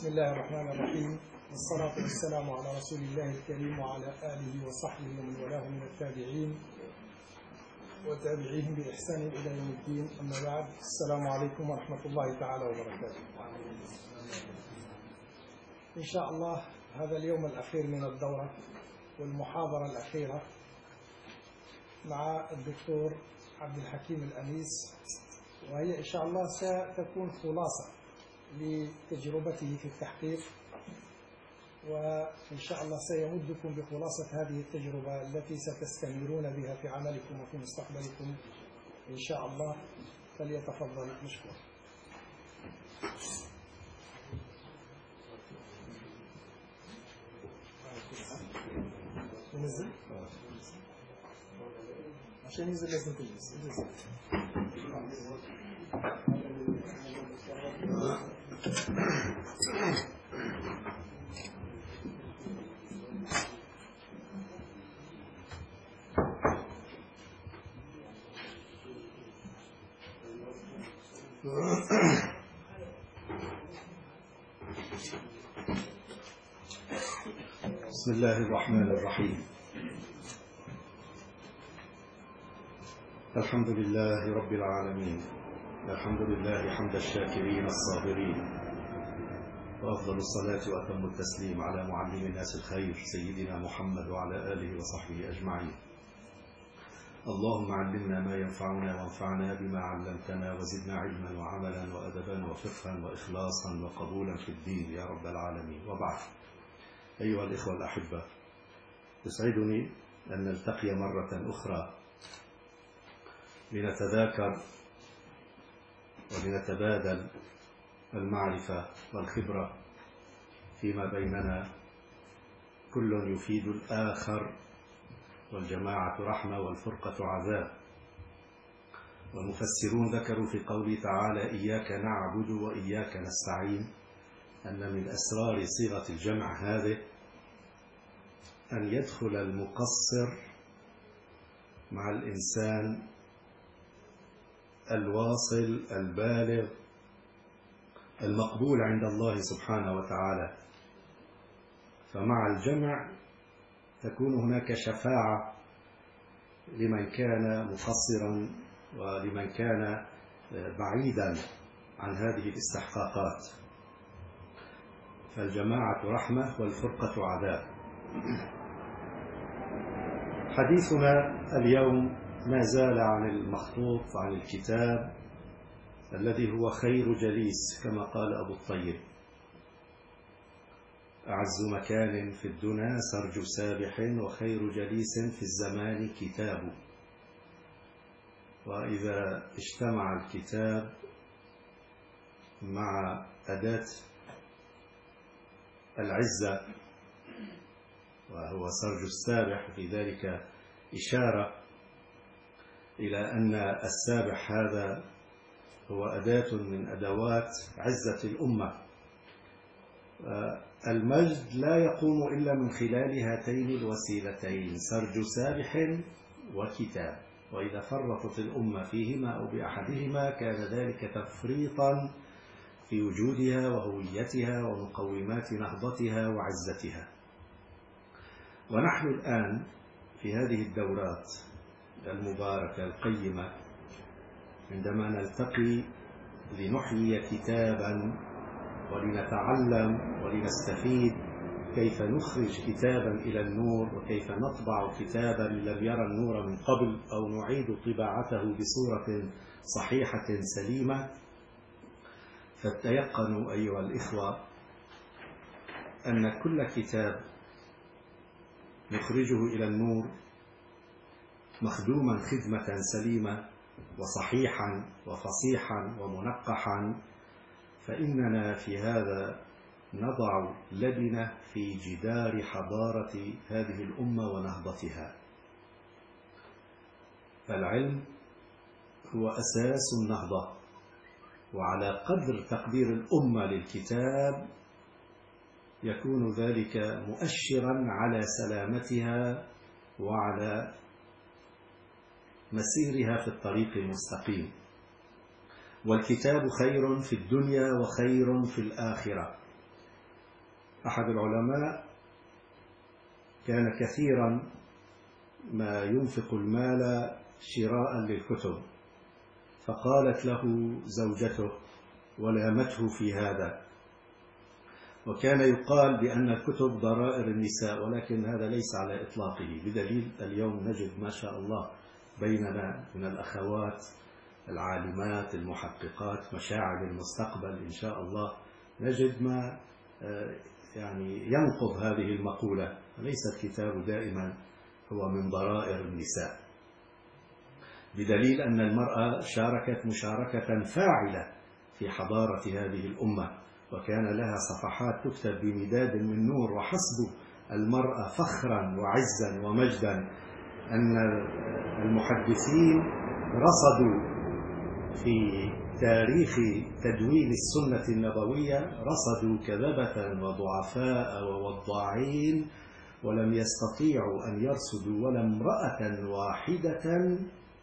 بسم الله الرحمن الرحيم، والصلاة والسلام على رسول الله الكريم وعلى آله وصحبه ومن والاه من التابعين وتابعيهم بإحسان إلى يوم الدين. أما بعد، السلام عليكم ورحمة الله تعالى وبركاته. إن شاء الله هذا اليوم الأخير من الدورة والمحاضرة الأخيرة مع الدكتور عبد الحكيم الأنيس، وهي إن شاء الله ستكون خلاصة لتجربته في التحقيق، وإن شاء الله سيمدكم بخلاصة هذه التجربة التي ستستمرون بها في عملكم وفي مستقبلكم إن شاء الله. فليتفضل مشكور. ننزل عشان ينزل لازم تجلس. بسم الله الرحمن الرحيم. الحمد لله رب العالمين، الحمد لله حمد الشاكرين الصابرين، وأفضل الصلاة وأتم التسليم على معلم الناس الخير سيدنا محمد وعلى آله وصحبه أجمعين. اللهم علمنا ما ينفعنا وانفعنا بما علمتنا، وزدنا علما وعملا وأدبا وفقها وإخلاصا وقبولا في الدين يا رب العالمين. وبعد، أيها الإخوة الأحبة، يسعدني أن نلتقي مرة أخرى لنتذاكر ولنتبادل المعرفة والخبرة فيما بيننا، كل يفيد الآخر، والجماعة رحمة والفرقة عذاب. والمفسرون ذكروا في قوله تعالى: إياك نعبد وإياك نستعين، أن من أسرار صيغة الجمع هذه أن يدخل المقصر مع الإنسان الواصل البالغ المقبول عند الله سبحانه وتعالى. فمع الجمع تكون هناك شفاعة لمن كان مقصرا ولمن كان بعيدا عن هذه الاستحقاقات. فالجماعة رحمة والفرقة عذاب. حديثنا اليوم ما زال عن المخطوط، عن الكتاب الذي هو خير جليس كما قال أبو الطيب: أعز مكان في الدنا سرج سابح، وخير جليس في الزمان كتاب. وإذا اجتمع الكتاب مع أداة العزة وهو سرج السابح، في ذلك إشارة إلى أن السابح هذا هو أداة من أدوات عزة الأمة. المجد لا يقوم إلا من خلال هاتين الوسيلتين: سرج سابح وكتاب. وإذا فرطت الأمة فيهما أو بأحدهما كان ذلك تفريطا في وجودها وهويتها ومقومات نهضتها وعزتها. ونحن الآن في هذه الدورات المباركة القيمة عندما نلتقي لنحيي كتابا ولنتعلم ولنستفيد كيف نخرج كتابا إلى النور، وكيف نطبع كتابا لم يرى النور من قبل، أو نعيد طباعته بصورة صحيحة سليمة. فتيقنوا أيها الإخوة أن كل كتاب نخرجه إلى النور مخدوما خدمة سليمة وصحيحا وفصيحا ومنقحا، فإننا في هذا نضع لبنة في جدار حضارة هذه الأمة ونهضتها. فالعلم هو أساس النهضة، وعلى قدر تقدير الأمة للكتاب يكون ذلك مؤشرا على سلامتها وعلى مسيرها في الطريق المستقيم. والكتاب خير في الدنيا وخير في الآخرة. أحد العلماء كان كثيرا ما ينفق المال شراء للكتب، فقالت له زوجته ولامته في هذا، وكان يقال بأن الكتب ضرائر النساء، ولكن هذا ليس على إطلاقه، بدليل اليوم نجد ما شاء الله بيننا من الأخوات العالمات المحققات مشاعر المستقبل إن شاء الله، نجد ما يعني ينقض هذه المقولة. ليس الكتاب دائما هو من ضرائر النساء، بدليل أن المرأة شاركت مشاركة فاعلة في حضارة هذه الأمة، وكان لها صفحات تكتب بمداد من نور. وحسب المرأة فخرا وعزا ومجدا أن المحدثين رصدوا في تاريخ تدوين السنة النبوية، رصدوا كذبة وضعفاء ووضاعين، ولم يستطيعوا أن يرصدوا ولا امرأة واحدة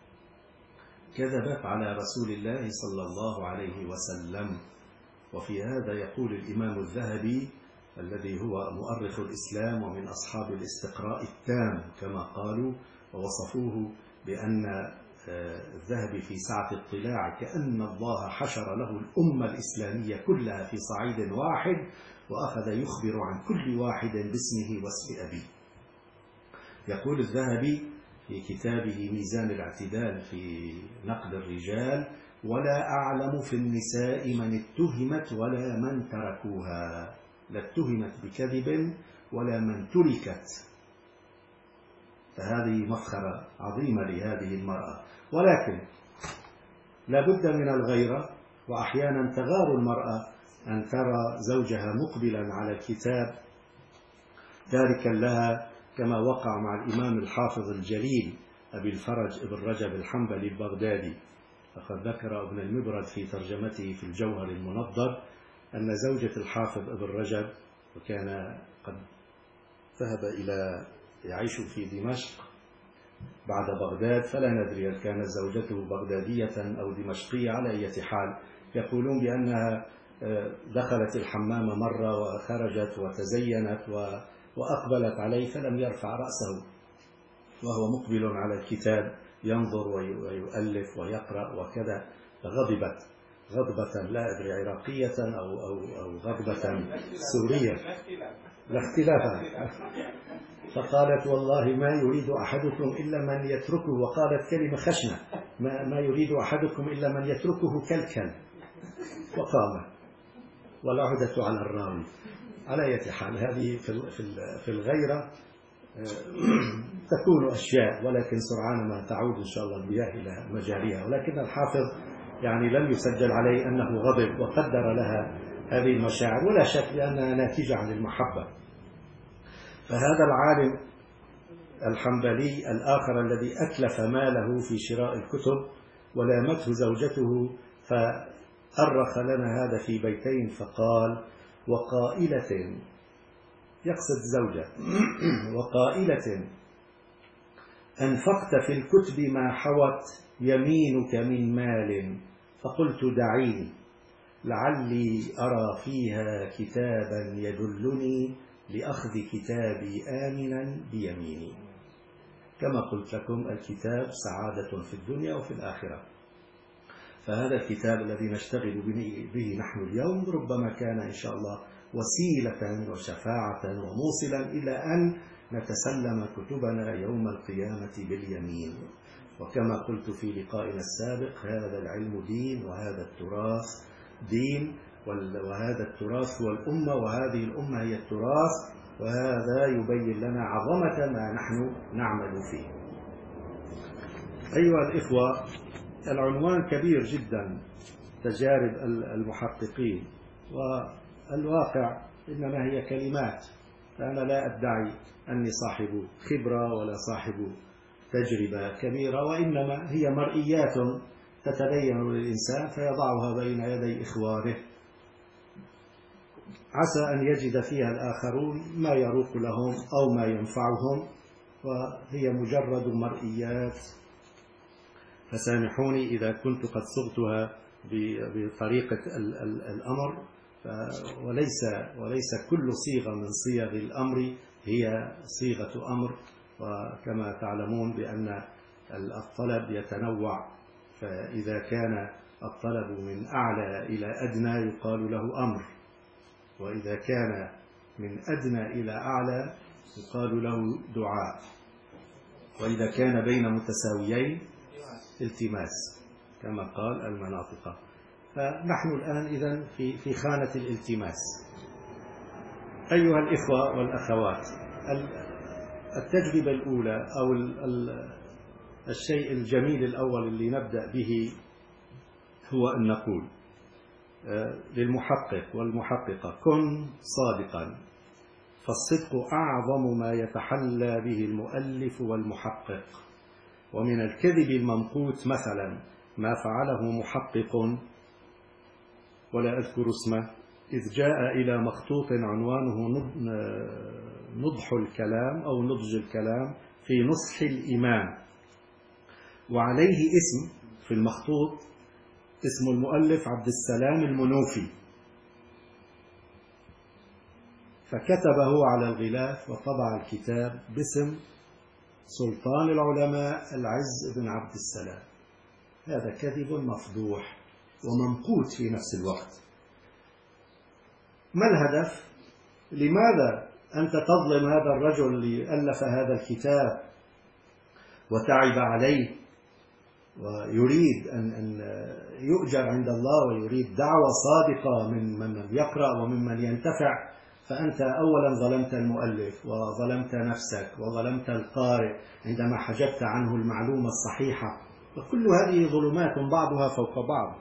كذبت على رسول الله صلى الله عليه وسلم. وفي هذا يقول الإمام الذهبي الذي هو مؤرخ الإسلام ومن أصحاب الاستقراء التام كما قالوا، ووصفوه بأن الذهبي في سعة اطلاع كأن الله حشر له الأمة الإسلامية كلها في صعيد واحد، وأخذ يخبر عن كل واحد باسمه واسم أبيه. يقول الذهبي في كتابه ميزان الاعتدال في نقد الرجال: ولا أعلم في النساء من اتهمت ولا من تركوها، لا اتهمت بكذب ولا من تركت. فهذه مفخرة عظيمة لهذه المرأة، ولكن لا بد من الغيرة، وأحيانا تغار المرأة أن ترى زوجها مقبلا على الكتاب تاركا لها، كما وقع مع الإمام الحافظ الجليل أبي الفرج ابن رجب الحنبلي البغدادي. فقد ذكر ابن المبرد في ترجمته في الجوهر المنضد أن زوجة الحافظ ابن رجب، وكان قد ذهب إلى يعيش في دمشق بعد بغداد، فلا ندري هل كانت زوجته بغدادية أو دمشقية، على أي حال يقولون بأنها دخلت الحمام مرة وخرجت وتزينت وأقبلت عليه فلم يرفع رأسه وهو مقبل على الكتاب ينظر ويؤلف ويقرأ وكذا، فغضبت غضبة لا أدري عراقية أو غضبة سورية، لا اختلاف. فقالت: والله ما يريد أحدكم إلا من يتركه، وقالت كلمة خشنة: ما يريد أحدكم إلا من يتركه كالكلب. وقام والعهدة على الراوي. على أي حال هذه في الغيرة تكون أشياء، ولكن سرعان ما تعود إن شاء الله المياه إلى مجاريها. ولكن الحافظ يعني لم يسجل عليه أنه غضب وقدر لها هذه المشاعر، ولا شك لأنها ناتجة عن المحبة. فهذا العالم الحنبلي الآخر الذي أتلف ماله في شراء الكتب ولامته زوجته، فأرخ لنا هذا في بيتين فقال: وقائلة، يقصد زوجة، وقائلة أنفقت في الكتب ما حوت يمينك من مال، فقلت دعيني لعلي أرى فيها كتابا يدلني لأخذ كتابي آمنا بيميني. كما قلت لكم الكتاب سعادة في الدنيا وفي الآخرة، فهذا الكتاب الذي نشتغل به نحن اليوم ربما كان إن شاء الله وسيلة وشفاعة وموصلا إلى أن نتسلم كتبنا يوم القيامة باليمين. وكما قلت في لقائنا السابق: هذا العلم دين، وهذا التراث دين، وهذا التراث هو الأمة، وهذه الأمة هي التراث، وهذا يبين لنا عظمة ما نحن نعمل فيه. أيها الإخوة، العنوان كبير جدا، تجارب المحققين، والواقع إنما هي كلمات. فأنا لا أدعي أني صاحب خبرة ولا صاحب تجربة كبيرة، وإنما هي مرئيات تتبين للإنسان فيضعها بين يدي إخوانه، عسى أن يجد فيها الآخرون ما يروق لهم أو ما ينفعهم، وهي مجرد مرئيات. فسامحوني إذا كنت قد صغتها بطريقة الأمر، وليس كل صيغة من صيغ الأمر هي صيغة أمر. وكما تعلمون بأن الطلب يتنوع، فإذا كان الطلب من أعلى إلى أدنى يقال له أمر، وإذا كان من أدنى إلى أعلى يقال له دعاء، وإذا كان بين متساويين التماس كما قال المناطق. فنحن الآن إذن في خانة الالتماس. أيها الإخوة والأخوات، التجربة الأولى أو الشيء الجميل الأول اللي نبدأ به هو أن نقول للمحقق والمحققة: كن صادقا، فالصدق أعظم ما يتحلى به المؤلف والمحقق. ومن الكذب الممقوت مثلا ما فعله محقق ولا أذكر اسمه، إذ جاء إلى مخطوط عنوانه نضح الكلام أو نضج الكلام في نصح الإمام، وعليه اسم في المخطوط اسم المؤلف عبد السلام المنوفي، فكتبه على الغلاف وطبع الكتاب باسم سلطان العلماء العز بن عبد السلام. هذا كذب مفضوح وممقوت في نفس الوقت. ما الهدف؟ لماذا أنت تظلم هذا الرجل اللي ألف هذا الكتاب وتعب عليه ويريد أن يؤجر عند الله ويريد دعوة صادقة من يقرأ وممن ينتفع؟ فأنت أولا ظلمت المؤلف وظلمت نفسك وظلمت القارئ عندما حجبت عنه المعلومة الصحيحة، وكل هذه ظلمات بعضها فوق بعض.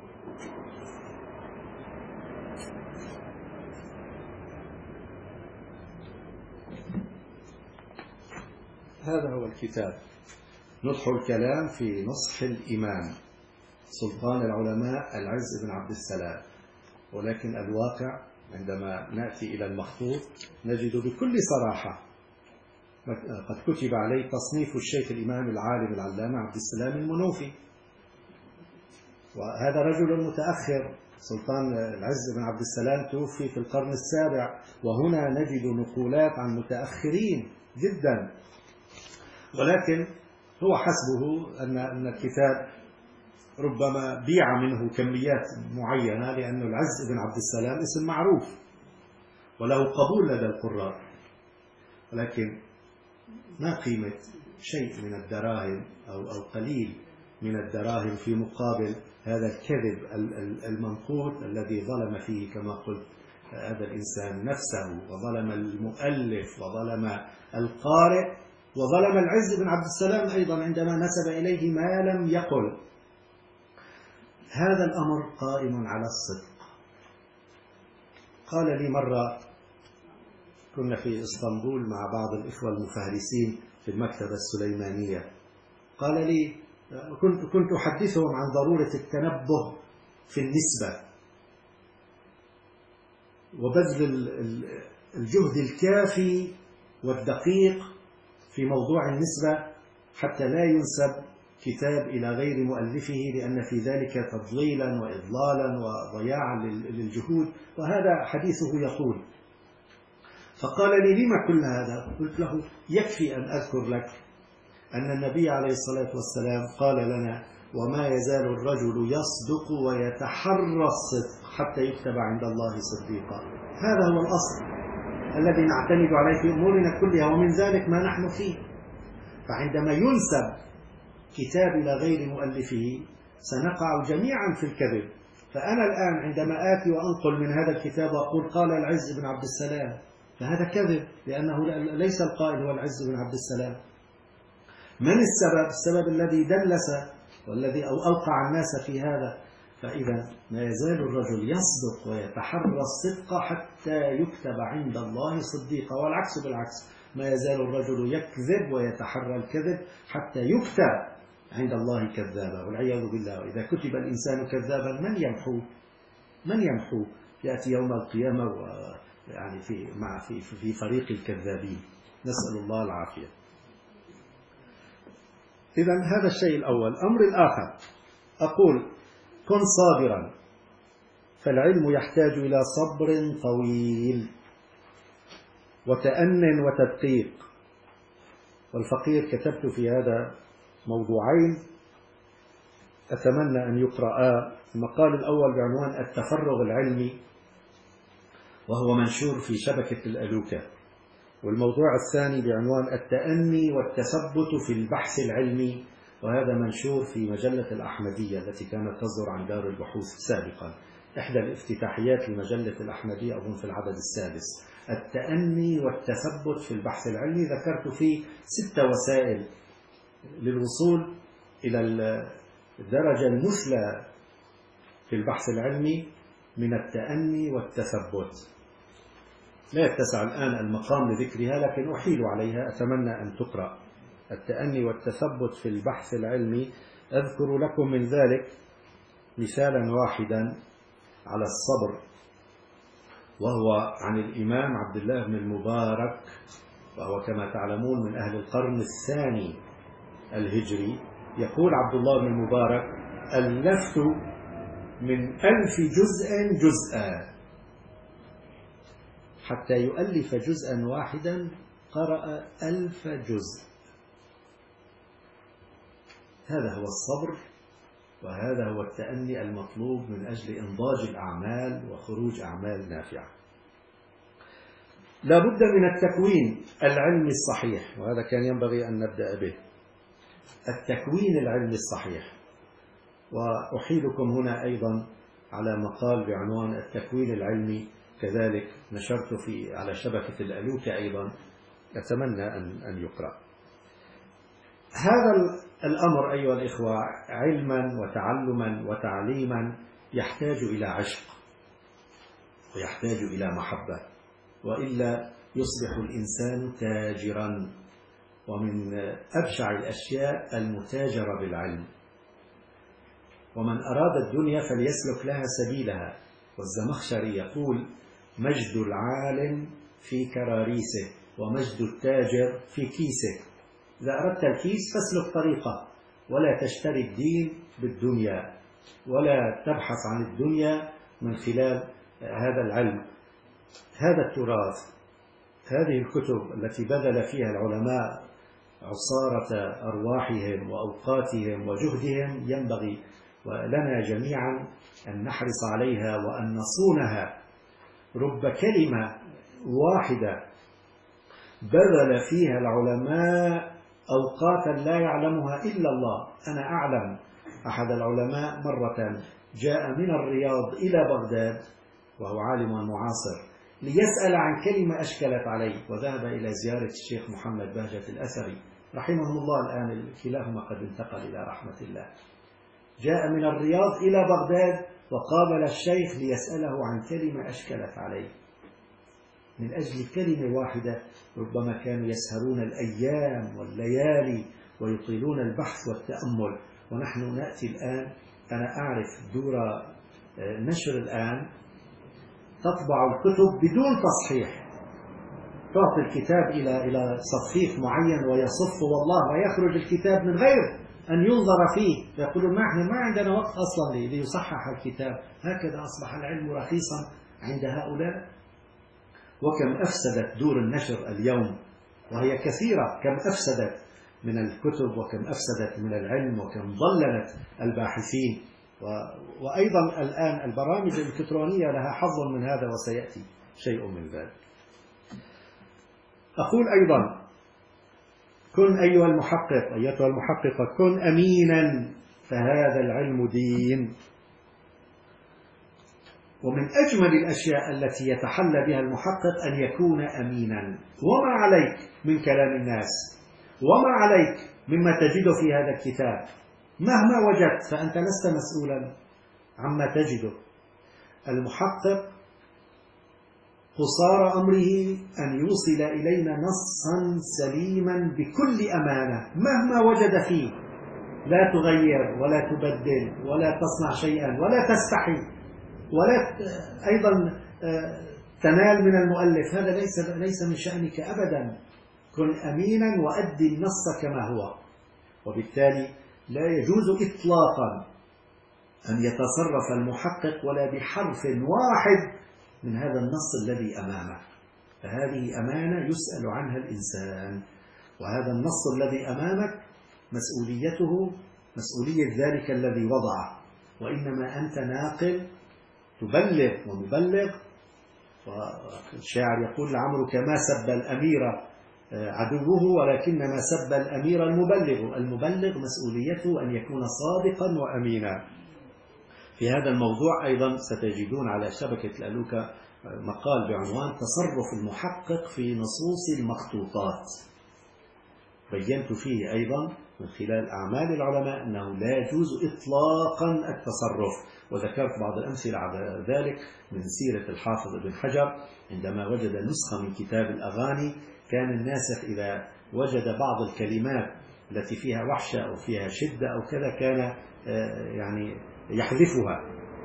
هذا هو الكتاب، نضح الكلام في نصح الإمام سلطان العلماء العز بن عبد السلام. ولكن الواقع عندما نأتي إلى المخطوط نجد بكل صراحة قد كتب عليه تصنيف الشيخ الإمام العالم العلامة عبد السلام المنوفي، وهذا رجل متأخر. سلطان العز بن عبد السلام توفي في القرن السابع، وهنا نجد نقولات عن متأخرين جدا. ولكن هو حسبه أن الكتاب ربما بيع منه كميات معينة، لأن العز بن عبد السلام اسم معروف وله قبول لدى القراء، ولكن ما قيمة شيء من الدراهم أو قليل من الدراهم في مقابل هذا الكذب المنقوط الذي ظلم فيه كما قلت هذا الإنسان نفسه، وظلم المؤلف، وظلم القارئ، وظلم العز بن عبد السلام أيضا عندما نسب إليه ما لم يقل. هذا الأمر قائم على الصدق. قال لي مرة، كنا في إسطنبول مع بعض الإخوة المفهرسين في المكتبة السليمانية، قال لي كنت أحدثهم عن ضرورة التنبه في النسبة وبذل الجهد الكافي والدقيق في موضوع النسبة حتى لا ينسب كتاب إلى غير مؤلفه، لأن في ذلك تضليلا وإضلالا وضياعا للجهود، وهذا حديثه يقول. فقال لي: لما كل هذا؟ قلت له: يكفي أن أذكر لك أن النبي عليه الصلاة والسلام قال لنا: وما يزال الرجل يصدق ويتحرى الصدق حتى يكتب عند الله صديقا. هذا هو الأصل الذي نعتمد عليه في أمورنا كلها، ومن ذلك ما نحن فيه. فعندما ينسب كتاب إلى غير مؤلفه سنقع جميعا في الكذب. فأنا الآن عندما آتي وأنقل من هذا الكتاب وأقول قال العز بن عبد السلام، فهذا كذب، لأنه ليس القائل هو العز بن عبد السلام. من السبب؟ السبب الذي دلس والذي أوقع الناس في هذا. فإذا ما يزال الرجل يصدق ويتحرى الصدق حتى يكتب عند الله صديقا، والعكس بالعكس، ما يزال الرجل يكذب ويتحرى الكذب حتى يكتب عند الله كذابا، والعياذ بالله. وإذا كتب الإنسان كذابا من يمحو؟ يأتي يوم القيامة يعني في فريق الكذابين، نسأل الله العافية. إذا هذا الشيء الأول. الأمر الآخر، أقول: كن صابرا، فالعلم يحتاج إلى صبر طويل وتأن وتدقيق. والفقير كتبت في هذا موضوعين أتمنى أن يقرأ. المقال الأول بعنوان التفرغ العلمي، وهو منشور في شبكة الألوكة. والموضوع الثاني بعنوان التأني والتثبت في البحث العلمي، وهذا منشور في مجلة الأحمدية التي كانت تصدر عن دار البحوث سابقا، إحدى الافتتاحيات لمجلة الأحمدية أظن في العدد السادس. التأني والتثبت في البحث العلمي، ذكرت فيه 6 وسائل للوصول إلى الدرجة المثلى في البحث العلمي من التأني والتثبت. لا يتسع الآن المقام لذكرها، لكن أحيل عليها، أتمنى أن تقرأ. التأني والتثبت في البحث العلمي. أذكر لكم من ذلك مثالا واحدا على الصبر، وهو عن الإمام عبد الله بن المبارك، وهو كما تعلمون من أهل القرن الثاني الهجري. يقول عبد الله بن المبارك: ألفت من 1000 جزءا جزءا، حتى يؤلف جزءا واحدا قرأ 1000 جزء. هذا هو الصبر، وهذا هو التأني المطلوب من أجل إنضاج الأعمال وخروج أعمال نافعة. لا بد من التكوين العلمي الصحيح، وهذا كان ينبغي أن نبدأ به. التكوين العلمي الصحيح. وأحيلكم هنا أيضا على مقال بعنوان التكوين العلمي، كذلك نشرت على شبكة الألوكة أيضا، أتمنى أن يقرأ. هذا الأمر أيها الإخوة علما وتعلما وتعليما يحتاج إلى عشق ويحتاج إلى محبة، وإلا يصبح الإنسان تاجرا. ومن أبشع الأشياء المتاجرة بالعلم. ومن أراد الدنيا فليسلك لها سبيلها. والزمخشري يقول: مجد العالم في كراريسه، ومجد التاجر في كيسه. إذا أردت الكيس فاسلك طريقه، ولا تشتري الدين بالدنيا، ولا تبحث عن الدنيا من خلال هذا العلم. هذا التراث، هذه الكتب التي بذل فيها العلماء عصارة أرواحهم وأوقاتهم وجهدهم، ينبغي ولنا جميعا أن نحرص عليها وأن نصونها. رب كلمة واحدة بذل فيها العلماء أوقاتا لا يعلمها إلا الله. أنا أعلم أحد العلماء مرة جاء من الرياض إلى بغداد، وهو عالم معاصر، ليسأل عن كلمة أشكلت عليه، وذهب إلى زيارة الشيخ محمد بهجة الأثري رحمه الله. الآن كلاهما قد انتقل إلى رحمة الله. جاء من الرياض إلى بغداد وقابل الشيخ ليسأله عن كلمة أشكلت عليه. من أجل كلمة واحدة ربما كانوا يسهرون الأيام والليالي ويطيلون البحث والتأمل. ونحن نأتي الآن، أنا أعرف دور نشر الآن تطبع الكتب بدون تصحيح، تعطي الكتاب إلى صفيف معين ويصف والله، ويخرج الكتاب من غير أن ينظر فيه، فيقولون ما عندنا وقت أصلا ليصحح الكتاب. هكذا أصبح العلم رخيصا عند هؤلاء. وكم أفسدت دور النشر اليوم، وهي كثيرة، كم أفسدت من الكتب، وكم أفسدت من العلم، وكم ضللت الباحثين. وأيضا الآن البرامج الإلكترونية لها حظ من هذا، وسيأتي شيء من ذلك. أقول أيضا: كن أيها المحقق، أيتها المحققة، كن أمينا، فهذا العلم دين. ومن أجمل الأشياء التي يتحلى بها المحقق أن يكون أمينا. وما عليك من كلام الناس، وما عليك مما تجده في هذا الكتاب، مهما وجدت فأنت لست مسؤولا عما تجده. المحقق قصار أمره أن يوصل إلينا نصا سليما بكل أمانة مهما وجد فيه. لا تغير ولا تبدل ولا تصنع شيئا ولا تستحي، ولا أيضا تنال من المؤلف. هذا ليس من شأنك أبدا. كن أمينا وأدي النص كما هو. وبالتالي لا يجوز إطلاقا أن يتصرف المحقق ولا بحرف واحد من هذا النص الذي أمامه، فهذه أمانة يسأل عنها الإنسان. وهذا النص الذي أمامك مسؤوليته مسؤولية ذلك الذي وضعه، وإنما أنت ناقل تبلغ ومبلغ. والشاعر يقول: لعمرك ما سب الأمير عدوه ولكنما سب الأمير المبلغ. المبلغ مسؤوليته أن يكون صادقا وأمينا. في هذا الموضوع أيضا ستجدون على شبكة الألوكة مقال بعنوان تصرف المحقق في نصوص المخطوطات. بينت فيه أيضا من خلال أعمال العلماء أنه لا يجوز إطلاقا التصرف، وذكرت بعض الأمثلة على ذلك من سيرة الحافظ ابن حجر عندما وجد نسخة من كتاب الأغاني. كان الناسخ إذا وجد بعض الكلمات التي فيها وحشة أو فيها شدة أو كذا كان يعني يحذفها.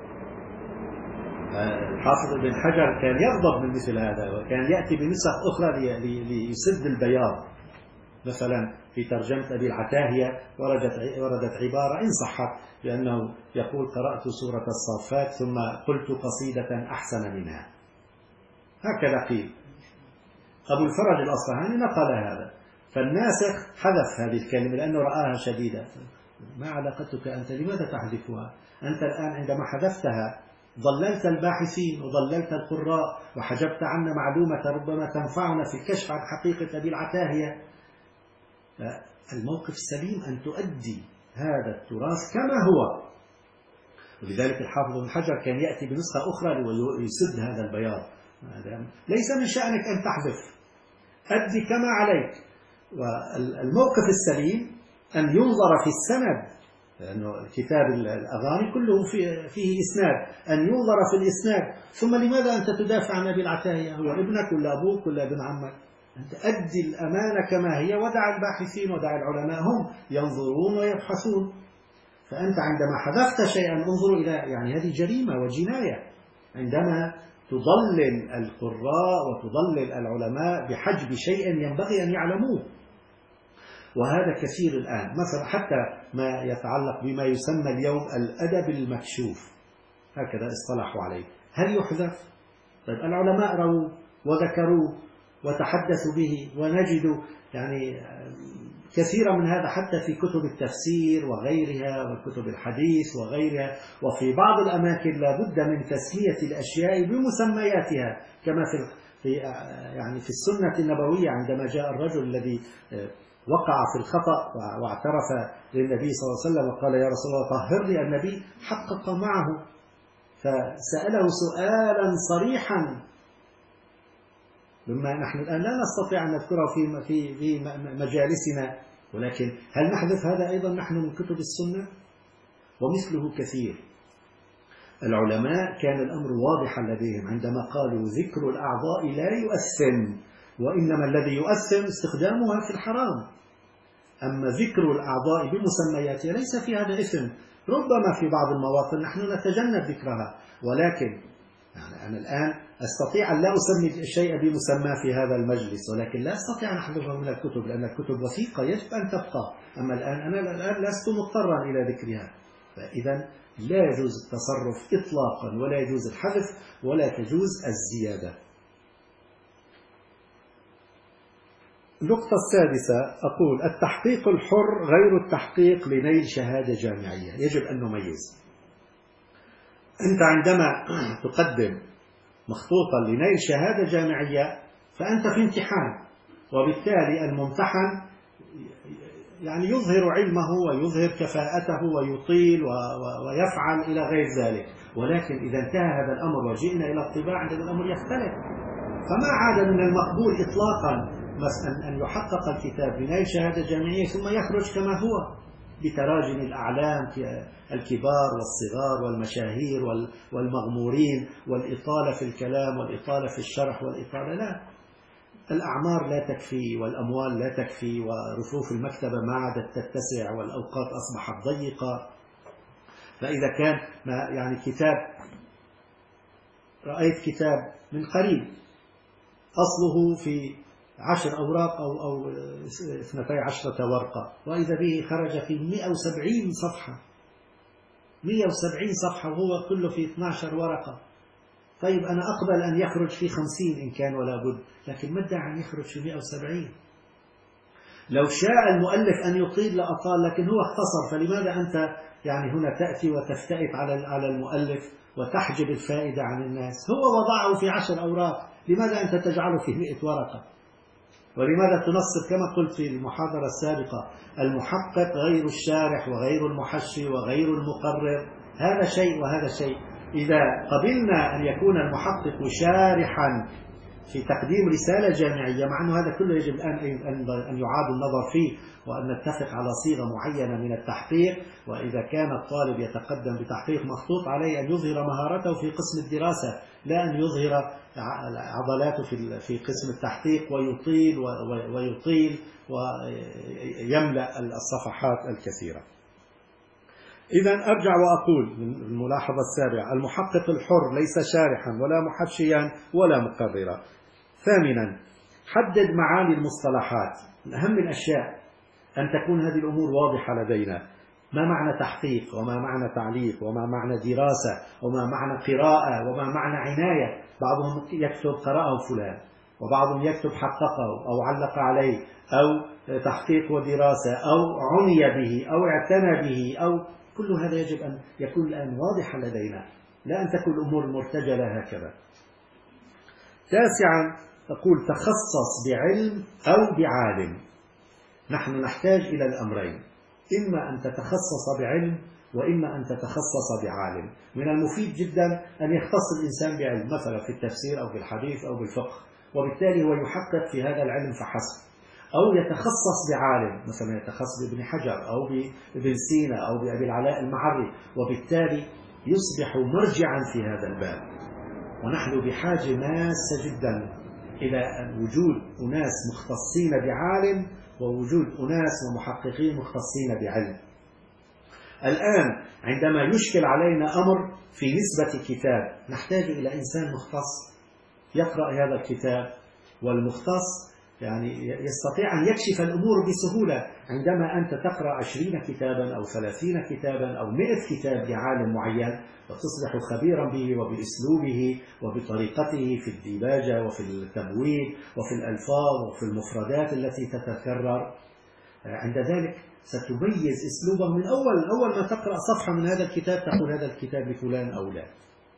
الحافظ ابن حجر كان يغضب من مثل هذا، وكان يأتي بنسخ أخرى ليسد البياض. مثلا في ترجمة أبي العتاهية وردت عبارة إن صحت بأنه يقول: قرأت سورة الصافات ثم قلت قصيدة أحسن منها. هكذا قيل. أبو الفرج الأصفهاني نقل هذا، فالناسخ حذف هذه الكلمة لأنه رآها شديدة. ما علاقتك أنت؟ لماذا تحذفها؟ أنت الآن عندما حذفتها ضللت الباحثين وضللت القراء وحجبت عنا معلومة ربما تنفعنا في الكشف عن حقيقة أبي العتاهية. الموقف السليم أن تؤدي هذا التراث كما هو. ولذلك الحافظ ابن حجر كان يأتي بنسخة أخرى ويسد هذا البياض. ليس من شأنك أن تحذف، أدي كما عليك. والموقف السليم أن ينظر في السند، لأنه كتاب الأغاني كله فيه إسناد، أن ينظر في الإسناد. ثم لماذا أنت تدافع عن أبي العتاهية؟ هو ابنك ولا أبوك ولا ابن عمك؟ أنت أدي الأمانة كما هي، ودع الباحثين ودع العلماء هم ينظرون ويبحثون. فأنت عندما حذفت شيئا انظروا إلى يعني هذه جريمة وجناية عندما تضلل القراء وتضلل العلماء بحجب شيء ينبغي أن يعلموه. وهذا كثير الآن. مثلا حتى ما يتعلق بما يسمى اليوم الأدب المكشوف، هكذا اصطلحوا عليه، هل يحذف؟ طيب العلماء رووا وذكروه وتحدثوا به، ونجد يعني كثيرا من هذا حتى في كتب التفسير وغيرها وكتب الحديث وغيرها. وفي بعض الأماكن لا بد من تسمية الأشياء بمسمياتها، كما في السنة النبوية عندما جاء الرجل الذي وقع في الخطأ واعترف للنبي صلى الله عليه وسلم وقال: يا رسول الله طهر لي. النبي حقق معه فسأله سؤالا صريحا مما نحن الآن لا نستطيع أن نذكره في مجالسنا، ولكن هل نحذف هذا أيضا نحن من كتب السنة؟ ومثله كثير. العلماء كان الأمر واضحا لديهم عندما قالوا ذكر الأعضاء لا يؤثم، وإنما الذي يؤثم استخدامها في الحرام. أما ذكر الأعضاء بمسمياتها ليس في هذا إثم. ربما في بعض المواطن نحن نتجنب ذكرها، ولكن يعني أنا الآن أستطيع أن لا أسمي الشيء بمسمى في هذا المجلس، ولكن لا أستطيع أن أحذفه من الكتب لأن الكتب وثيقة يجب أن تبقى. أما الآن أنا لست مضطرا إلى ذكرها. فإذا لا يجوز التصرف إطلاقا، ولا يجوز الحذف، ولا تجوز الزيادة. النقطة السادسة أقول: التحقيق الحر غير التحقيق لنيل شهادة جامعية. يجب أن نميز. أنت عندما تقدم مخطوطا لنيل شهادة جامعية فأنت في امتحان، وبالتالي الممتحن يعني يظهر علمه ويظهر كفاءته ويطيل ويفعل إلى غير ذلك. ولكن إذا انتهى هذا الأمر وجئنا إلى الطباعة عندما الأمر يختلف. فما عاد من المقبول إطلاقا أن يحقق الكتاب بنيل شهادة جامعية ثم يخرج كما هو بتراجم الأعلام الكبار والصغار والمشاهير والمغمورين، والإطالة في الكلام والإطالة في الشرح والإطالة. لا، الأعمار لا تكفي والأموال لا تكفي، ورفوف المكتبة ما عادت تتسع والأوقات أصبحت ضيقة. فإذا كان يعني كتاب، رأيت كتاب من قريب أصله في 10 أوراق أو 12 ورقة، وإذا به خرج في 170 صفحة. 170 صفحة وهو كله في 12 ورقة. طيب أنا أقبل أن يخرج في 50 إن كان ولا بد، لكن ما ادعي أن يخرج في 170. لو شاء المؤلف أن يطيل لأطال، لكن هو اختصر. فلماذا أنت يعني هنا تأتي وتفتئت على المؤلف وتحجب الفائدة عن الناس؟ هو وضعه في 10 أوراق، لماذا أنت تجعله في 100 ورقة؟ ولماذا تنصب كما قلت في المحاضرة السابقة المحقق غير الشارح وغير المحشي وغير المقرر؟ هذا شيء وهذا شيء. إذا قبلنا أن يكون المحقق شارحا في تقديم رسالة جامعية، مع أنه هذا كله يجب الآن أن يعاد النظر فيه وأن نتفق على صيغة معينة من التحقيق. وإذا كان الطالب يتقدم بتحقيق مخطوط عليه أن يظهر مهارته في قسم الدراسة، لا أن يظهر عضلاته في قسم التحقيق ويطيل ويملأ الصفحات الكثيرة. إذا أرجع وأقول الملاحظة السابعة: المحقق الحر ليس شارحا ولا محشيا ولا مقررا. ثامنا: حدد معاني المصطلحات. من أهم الأشياء أن تكون هذه الأمور واضحة لدينا. ما معنى تحقيق، وما معنى تعليق، وما معنى دراسة، وما معنى قراءة، وما معنى عناية. بعضهم يكتب قرأه فلان، وبعضهم يكتب حققه أو علق عليه، أو تحقيق ودراسة، أو عني به، أو اعتنى به، أو كل هذا يجب أن يكون الآن واضحا لدينا، لا أن تكون الأمور مرتجلة هكذا. تاسعا: أقول تخصص بعلم أو بعالم. نحن نحتاج إلى الأمرين: إما أن تتخصص بعلم، وإما أن تتخصص بعالم. من المفيد جدا أن يختص الإنسان بعلم، مثلا في التفسير أو في الحديث أو بالفقه، وبالتالي هو يحقق في هذا العلم فحسب. أو يتخصص بعالم، مثلا يتخصص بابن حجر أو بابن سينا أو بأبي العلاء المعري، وبالتالي يصبح مرجعا في هذا الباب. ونحن بحاجة ماسة جدا إلى وجود أناس مختصين بعالم، ووجود أناس ومحققين مختصين بعلم. الآن عندما يشكل علينا أمر في نسبة كتاب، نحتاج إلى إنسان مختص يقرأ هذا الكتاب، والمختص يعني يستطيع أن يكشف الأمور بسهولة. عندما أنت تقرأ 20 كتابا أو 30 كتابا أو 100 كتاب لعالم معين، وتصبح خبيرا به وبأسلوبه وبطريقته في الديباجة وفي التبويب وفي الألفاظ وفي المفردات التي تتكرر، عند ذلك ستميز أسلوبه من أول ما تقرأ صفحة من هذا الكتاب تقول هذا الكتاب لفلان أو لا.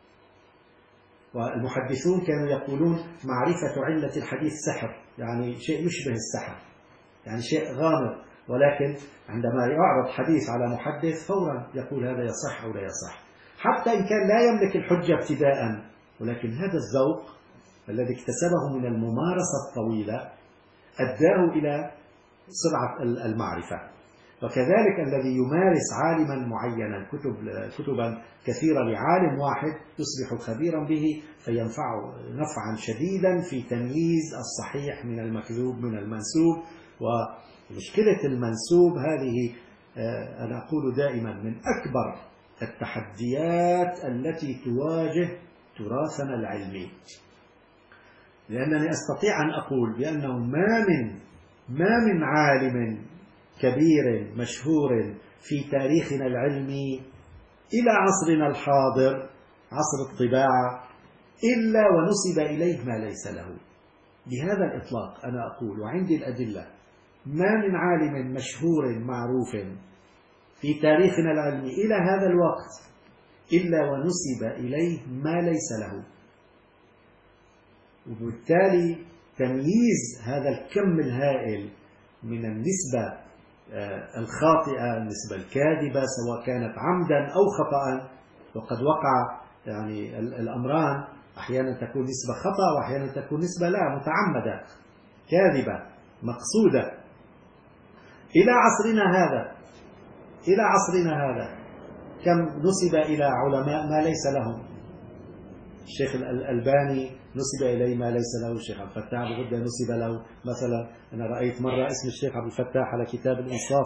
والمحدثون كانوا يقولون معرفة علة الحديث سحر، يعني شيء يشبه السحر، يعني شيء غامض، ولكن عندما يعرض حديث على محدث فورا يقول هذا يصح أو لا يصح، حتى إن كان لا يملك الحجة ابتداء. ولكن هذا الذوق الذي اكتسبه من الممارسة الطويلة أداه إلى سرعة المعرفة. وكذلك الذي يمارس عالما معينا كتبا كثيرة لعالم واحد يصبح خبيرا به، فينفعه نفعا شديدا في تمييز الصحيح من المكذوب من المنسوب. ومشكلة المنسوب هذه أنا أقول دائما من أكبر التحديات التي تواجه تراثنا العلمي، لأنني أستطيع أن أقول بأنه ما من عالم كبير مشهور في تاريخنا العلمي إلى عصرنا الحاضر عصر الطباعة إلا ونسب إليه ما ليس له. بهذا الإطلاق أنا أقول وعندي الأدلة: ما من عالم مشهور معروف في تاريخنا العلمي إلى هذا الوقت إلا ونسب إليه ما ليس له. وبالتالي تمييز هذا الكم الهائل من النسبة الخاطئة، النسبة الكاذبة، سواء كانت عمدا أو خطأ، وقد وقع يعني الأمران، أحيانا تكون نسبة خطأ وأحيانا تكون نسبة لا متعمدة كاذبة مقصودة. إلى عصرنا هذا كم نسب إلى علماء ما ليس لهم. الشيخ الألباني نسب إليه ما ليس له، الشيخ عبد الفتاح أبو غدة نسب له. مثلا أنا رأيت مرة اسم الشيخ عبد الفتاح على كتاب الإنصاف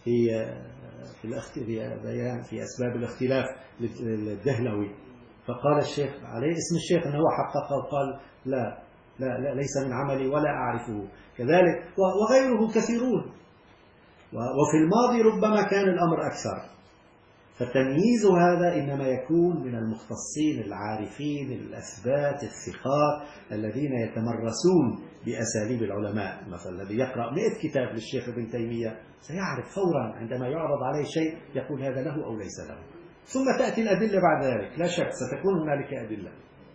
في أسباب الاختلاف للدهلوي، فقال الشيخ عليه اسم الشيخ أنه حققه، وقال لا ليس من عملي ولا أعرفه. كذلك وغيره كثيرون. وفي الماضي ربما كان الأمر أكثر. فتمييز هذا إنما يكون من المختصين العارفين الأثبات الثقات الذين يتمرسون بأساليب العلماء. مثلا الذي يقرأ 100 كتاب للشيخ ابن تيمية سيعرف فورا عندما يعرض عليه شيء يقول هذا له أو ليس له، ثم تأتي الأدلة بعد ذلك، لا شك ستكون هنالك أدلة.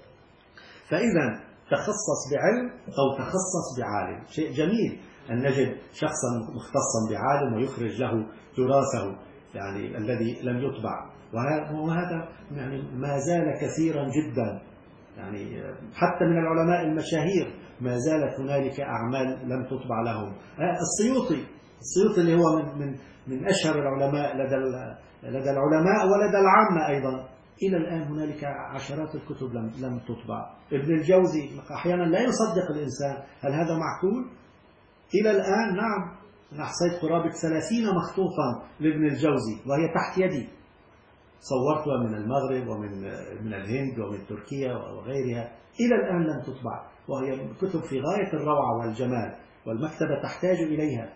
فإذا تخصص بعلم أو تخصص بعالم، شيء جميل أن نجد شخصا مختصا بعالم ويخرج له تراثه يعني الذي لم يطبع، وهذا يعني ما زال كثيرا جدا، يعني حتى من العلماء المشاهير ما زالت هنالك أعمال لم تطبع لهم. السيوطي اللي هو من أشهر العلماء لدى العلماء ولدى العامة أيضا، إلى الآن هنالك عشرات الكتب لم تطبع. ابن الجوزي أحيانا لا يصدق الإنسان، هل هذا معقول؟ إلى الآن نعم، أنا أحصيت قرابة 30 مخطوطا لابن الجوزي وهي تحت يدي، صورتها من المغرب ومن الهند ومن تركيا وغيرها، إلى الآن لم تطبع، وهي كتب في غاية الروعة والجمال، والمكتبة تحتاج إليها،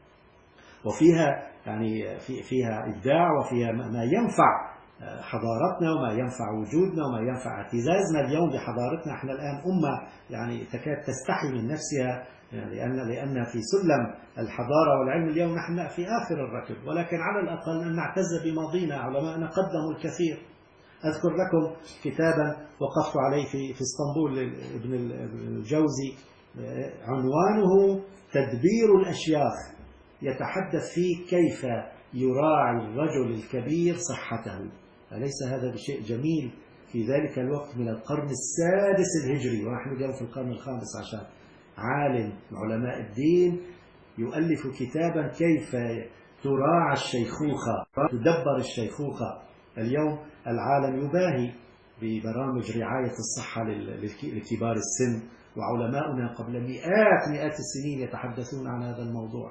وفيها يعني فيها إبداع، وفيها ما ينفع حضارتنا وما ينفع وجودنا وما ينفع اعتزازنا اليوم بحضارتنا. احنا الآن أمة يعني تكاد تستحي من نفسها، لأن في سلم الحضارة والعلم اليوم نحن في آخر الركب، ولكن على الأقل أن نعتز بماضينا، علماءنا قدموا الكثير. أذكر لكم كتابا وقفت عليه في اسطنبول لابن الجوزي، عنوانه تدبير الأشياخ، يتحدث فيه كيف يراعي الرجل الكبير صحته. أليس هذا بشيء جميل في ذلك الوقت من القرن السادس الهجري ونحن اليوم في القرن الخامس عشر؟ عالم من علماء الدين يؤلف كتابا كيف تراعى الشيخوخة، تدبر الشيخوخة. اليوم العالم يباهي ببرامج رعاية الصحة لكبار السن، وعلماؤنا قبل مئات السنين يتحدثون عن هذا الموضوع.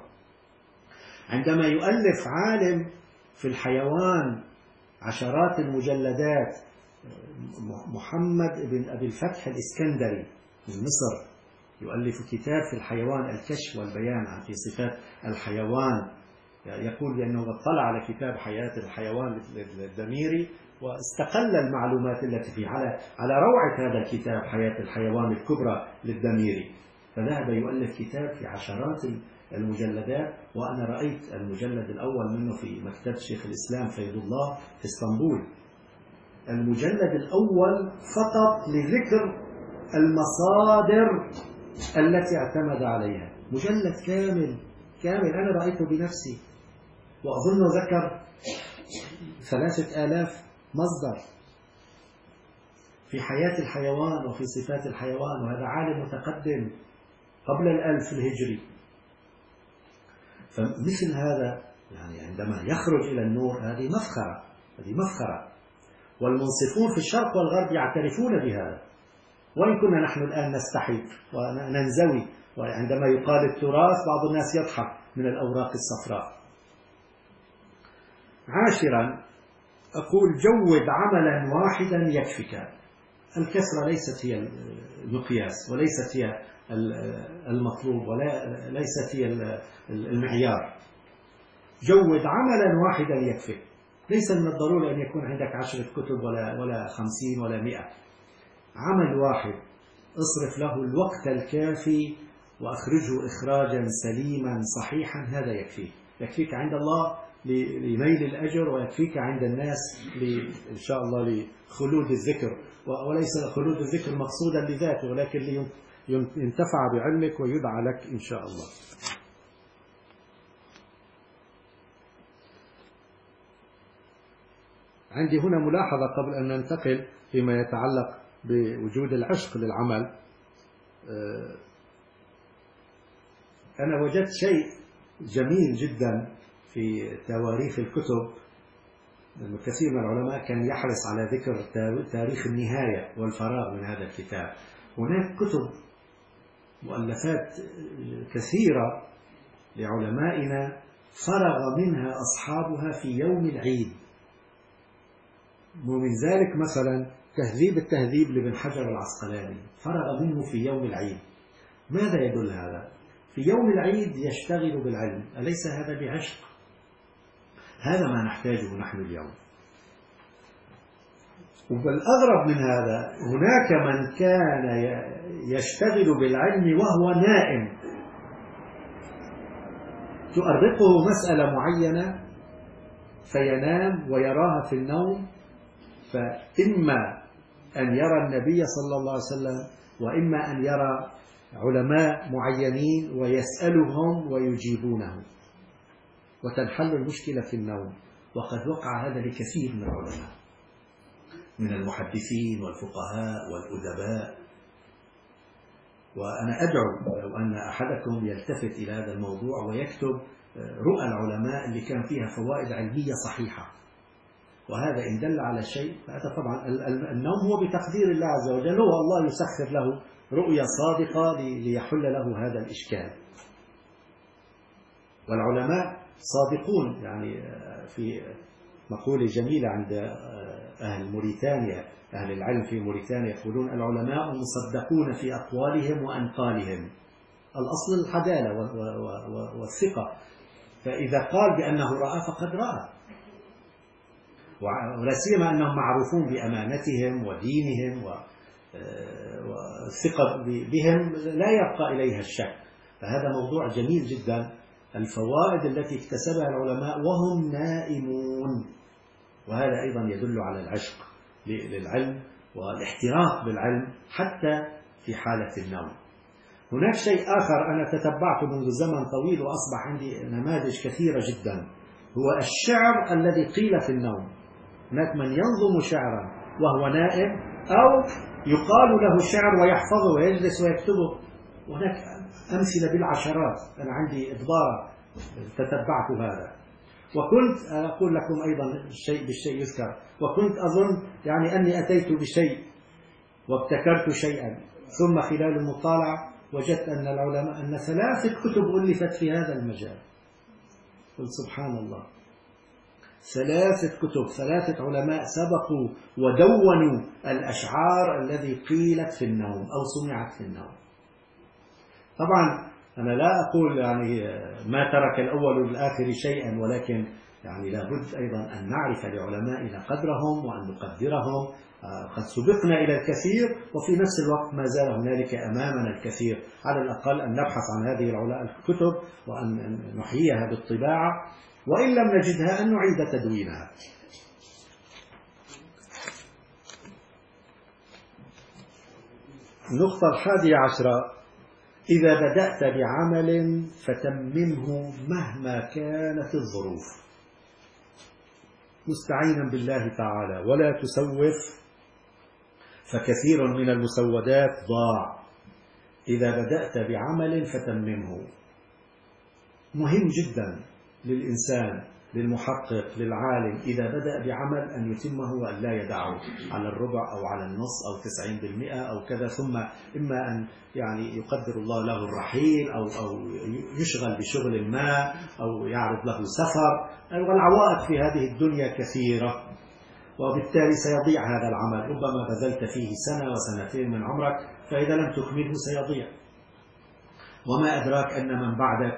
عندما يؤلف عالم في الحيوان عشرات المجلدات، محمد بن أبي الفتح الإسكندري من مصر، يؤلف كتاب في الحيوان، الكشف والبيان في صفات الحيوان، يقول بأنه اطلع على كتاب حياة الحيوان للدميري واستقل المعلومات التي فيه على روعة هذا الكتاب حياة الحيوان الكبرى للدميري، فذهب يؤلف كتاب في عشرات المجلدات. وأنا رأيت المجلد الأول منه في مكتبة شيخ الإسلام فيض الله في اسطنبول، المجلد الأول فقط لذكر المصادر التي اعتمد عليها، مجلد كامل أنا رأيته بنفسي، وأظن ذكر 3000 مصدر في حياة الحيوان وفي صفات الحيوان، وهذا عالم متقدم قبل 1000 الهجري. فمثل هذا يعني عندما يخرج إلى النور هذه مفخرة، والمنصفون في الشرق والغرب يعترفون بهذا، وإن كنا نحن الآن نستحي وننزوي، وعندما يقال التراث بعض الناس يضحك من الأوراق الصفراء. عاشرا أقول جود عملا واحدا يكفك. الكثرة ليست هي المقياس، وليست هي المطلوب، وليست هي المعيار. جود عملا واحدا يكفك، ليس من الضروري أن يكون عندك 10 كتب ولا 50 ولا 100. عمل واحد اصرف له الوقت الكافي وأخرجه إخراجا سليما صحيحا، هذا يكفيك عند الله لنيل الأجر، ويكفيك عند الناس إن شاء الله لخلود الذكر، وليس خلود الذكر مقصودا لذاته، ولكن لينتفع بعلمك ويدعى لك إن شاء الله. عندي هنا ملاحظة قبل أن ننتقل فيما يتعلق بوجود العشق للعمل. أنا وجدت شيء جميل جدا في تواريخ الكتب، لأن كثير من العلماء كان يحرص على ذكر تاريخ النهاية والفراغ من هذا الكتاب. هناك كتب مؤلفات كثيرة لعلمائنا فرغ منها أصحابها في يوم العيد، ومن ذلك مثلا تهذيب التهذيب لابن حجر العسقلاني فرغ منه في يوم العيد. ماذا يدل هذا؟ في يوم العيد يشتغل بالعلم، أليس هذا بعشق؟ هذا ما نحتاجه نحن اليوم. وبالأغرب من هذا هناك من كان يشتغل بالعلم وهو نائم، تؤرقه مسألة معينة فينام ويراها في النوم، فإما أن يرى النبي صلى الله عليه وسلم وإما أن يرى علماء معينين ويسألهم ويجيبونه، وتنحل المشكلة في النوم. وقد وقع هذا لكثير من العلماء من المحدثين والفقهاء والأدباء. وأنا أدعو لو أن أحدكم يلتفت إلى هذا الموضوع ويكتب رؤى العلماء اللي كان فيها فوائد علمية صحيحة، وهذا إن دل على شيء فهذا طبعا النوم هو بتقدير الله عز وجل، هو الله يسخر له رؤيا صادقة ليحل له هذا الإشكال. والعلماء صادقون، يعني في مقولة جميلة عند أهل موريتانيا، أهل العلم في موريتانيا يقولون العلماء مصدقون في أقوالهم وأنقالهم. الأصل العدالة والثقة، فإذا قال بأنه رأى فقد رأى، ولا سيما أنهم معروفون بأمانتهم ودينهم والثقة بهم لا يبقى إليها الشك. فهذا موضوع جميل جدا، الفوائد التي اكتسبها العلماء وهم نائمون، وهذا أيضا يدل على العشق للعلم والاحتراق بالعلم حتى في حالة النوم. هناك شيء آخر أنا تتبعته منذ زمن طويل وأصبح عندي نماذج كثيرة جدا، هو الشعر الذي قيل في النوم. هناك من ينظم شعرا وهو نائم، أو يقال له شعر ويحفظه ويجلس ويكتبه. وهناك أمثلة بالعشرات، أنا عندي إدبار تتبعت هذا. وكنت أقول لكم أيضا الشيء بالشيء يذكر، وكنت أظن يعني أني أتيت بشيء وابتكرت شيئا، ثم خلال المطالعة وجدت أن العلماء أن 3 كتب ألفت في هذا المجال. قلت سبحان الله، 3 كتب، 3 علماء سبقوا ودونوا الأشعار الذي قيلت في النوم أو سمعت في النوم. طبعا أنا لا أقول يعني ما ترك الأول للآخر شيئا، ولكن يعني لابد أيضا أن نعرف لعلمائنا قدرهم وأن نقدرهم. قد سبقنا إلى الكثير، وفي نفس الوقت ما زال هنالك أمامنا الكثير. على الأقل أن نبحث عن هذه الكتب وأن نحييها بالطباعة، وإن لم نجدها أن نعيد تدوينها. النقطة 11: إذا بدأت بعمل فتممه مهما كانت الظروف، مستعينا بالله تعالى، ولا تسوف، فكثير من المسودات ضاع. إذا بدأت بعمل فتممه. مهم جدا للإنسان، للمحقق، للعالم، إذا بدأ بعمل أن يتمه وأن لا يدعه على الربع أو على النص أو 90% أو كذا، ثم إما أن يعني يقدر الله له الرحيل أو يشغل بشغل ما أو يعرض له سفر. والعوائق في هذه الدنيا كثيرة، وبالتالي سيضيع هذا العمل. ربما بذلت فيه 1 و2 من عمرك، فإذا لم تكمله سيضيع. وما أدراك أن من بعدك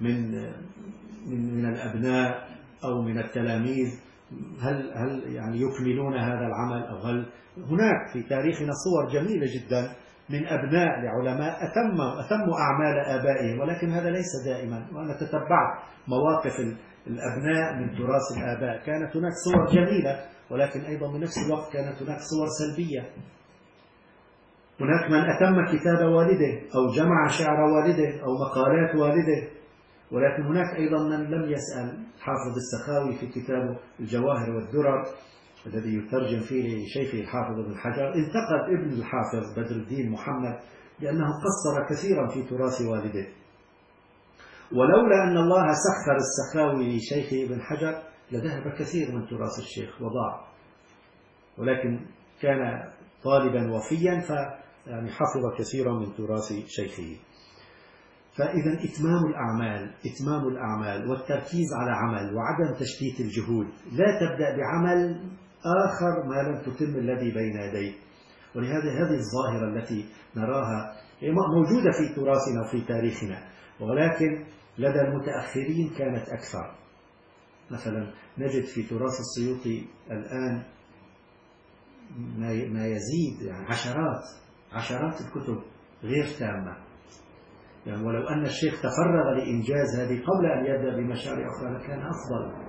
من الأبناء أو من التلاميذ هل يعني يكملون هذا العمل، أو هل هناك في تاريخنا صور جميلة جدا من أبناء لعلماء أتموا أعمال آبائهم، ولكن هذا ليس دائما. وأنا تتبعت مواقف الأبناء من تراث الآباء، كانت هناك صور جميلة، ولكن أيضا من نفس الوقت كانت هناك صور سلبية. هناك من أتم كتاب والده أو جمع شعر والده أو مقالات والده، ولكن هناك أيضا من لم يسأل. حافظ السخاوي في كتابه الجواهر والدرر الذي يترجم فيه لشيخه الحافظ ابن حجر، انتقد ابن الحافظ بدر الدين محمد بأنه قصر كثيرا في تراث والده. ولولا أن الله سخر السخاوي لشيخه ابن حجر لذهب كثير من تراث الشيخ وضاع، ولكن كان طالبا وفيا يعني حفظ كثيرا من تراث شيخه. فإذا إتمام الأعمال والتركيز على عمل وعدم تشتيت الجهود. لا تبدأ بعمل آخر ما لم تتم الذي بين يديك. ولهذا هذه الظاهرة التي نراها موجودة في تراثنا وفي تاريخنا، ولكن لدى المتأخرين كانت أكثر. مثلا نجد في تراث السيوطي الآن ما يزيد يعني عشرات الكتب غير تامة. يعني ولو أن الشيخ تفرغ لإنجاز هذه قبل أن يبدأ بمشاريع أخرى لكان أفضل.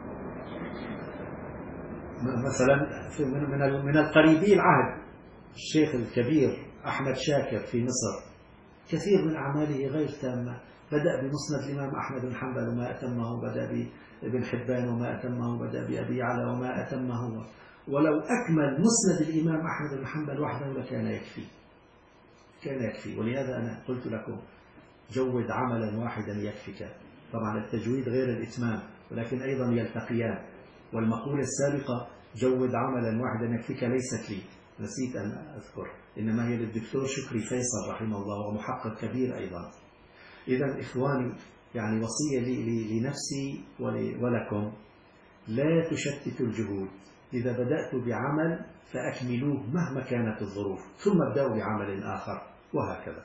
مثلا من القريبي العهد الشيخ الكبير أحمد شاكر في مصر كثير من أعماله غير تامة. بدأ بمسند الإمام أحمد بن حنبل وما أتمه، بدأ بابن حبان وما أتمه، بدأ بأبي يعلى وما أتمه. ولو أكمل مسند الإمام أحمد بن حنبل وحده لكان يكفي. ولهذا أنا قلت لكم جود عملا واحدا يكفيك. طبعا التجويد غير الإتمام، ولكن أيضا يلتقيان. والمقولة السابقة جود عملا واحدا يكفيك ليست لي، نسيت أن أذكر، إنما هي للدكتور شكري فيصل رحمه الله، ومحقق كبير أيضا. إذا إخواني، يعني وصية لي لنفسي ولكم: لا تشتتوا الجهود. إذا بدأت بعمل فأكملوه مهما كانت الظروف، ثم ابدأوا بعمل آخر، وهكذا.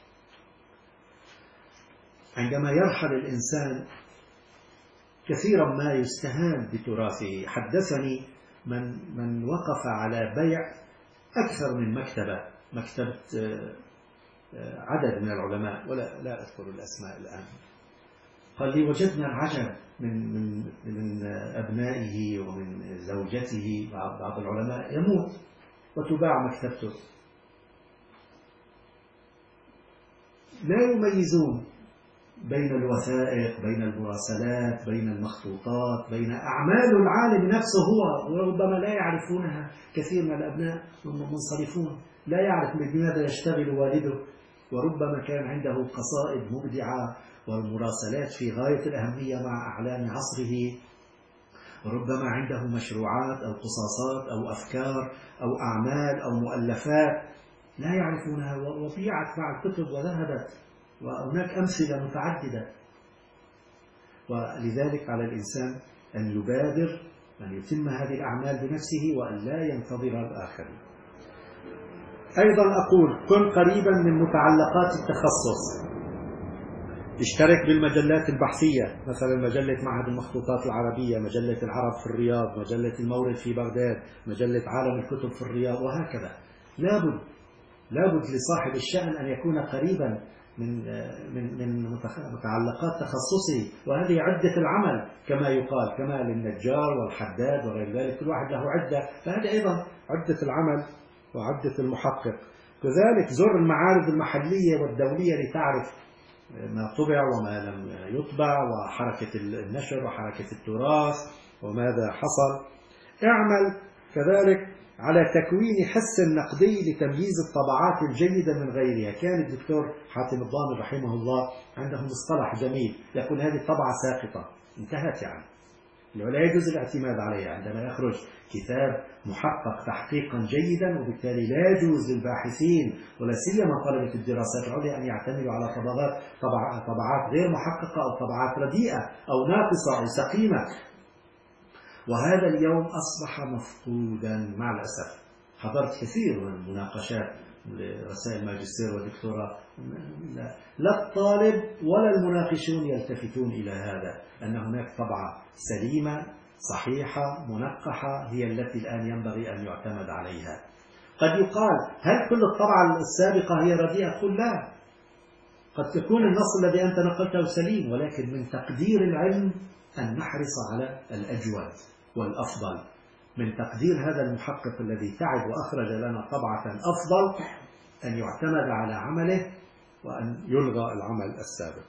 عندما يرحل الإنسان كثيرا ما يستهان بتراثه. حدثني من وقف على بيع أكثر من مكتبة عدد من العلماء، لا أذكر الأسماء الآن. قال لي: وجدنا العجب من أبنائه ومن زوجته. بعض العلماء يموت وتباع مكتبته، لا يميزون بين الوثائق، بين المراسلات، بين المخطوطات، بين أعمال العالم نفسه هو، وربما لا يعرفونها. كثير من الأبناء منصرفون، لا يعرف بماذا يشتغل والده، وربما كان عنده قصائد مبدعة والمراسلات في غاية الأهمية مع أعلام عصره، وربما عنده مشروعات أو قصاصات أو أفكار أو أعمال أو مؤلفات لا يعرفونها، وضيعت مع الكتب وذهبت. وهناك أمثلة متعددة. ولذلك على الإنسان أن يبادر أن يتم هذه الأعمال بنفسه وأن لا ينتظر الآخرين. أيضا أقول: كن قريبا من متعلقات التخصص. اشترك بالمجلات البحثية، مثلا مجلة معهد المخطوطات العربية، مجلة العرب في الرياض، مجلة المورد في بغداد، مجلة عالم الكتب في الرياض، وهكذا. لابد لصاحب الشأن أن يكون قريبا من متعلقات تخصصه، وهذه عدة العمل كما يقال، كما للنجار والحداد وغير ذلك، كل واحد له عدة، فهذه أيضا عدة العمل وعدة المحقق. كذلك زر المعارض المحلية والدولية لتعرف ما طبع وما لم يطبع، وحركة النشر وحركة التراث وماذا حصل. اعمل كذلك على تكوين حس نقدي لتمييز الطبعات الجيدة من غيرها. كان الدكتور حاتم الضامر رحمه الله عنده مصطلح جميل، يقول: هذه طبعة ساقطة، انتهت، يعني ولا يجوز الاعتماد عليها. عندما يخرج كتاب محقق تحقيقا جيدا، وبالتالي لا يجوز للباحثين ولا سيما طلبة الدراسات العليا أن يعتمدوا على طبعات غير محققة أو طبعات رديئة أو ناقصة أو سقيمة. وهذا اليوم أصبح مفقودا مع الأسف. حضرت كثير من المناقشات لرسائل الماجستير والدكتوراه، لا الطالب ولا المناقشون يلتفتون إلى هذا، أن هناك طبعة سليمة صحيحة منقحة هي التي الآن ينبغي أن يعتمد عليها. قد يقال: هل كل الطبعة السابقة هي رديئة؟ قل لا، قد تكون النص الذي أنت نقلته سليم، ولكن من تقدير العلم أن نحرص على الأجود والأفضل. من تقدير هذا المحقق الذي تعب وأخرج لنا طبعة أفضل أن يعتمد على عمله وأن يلغى العمل السابق.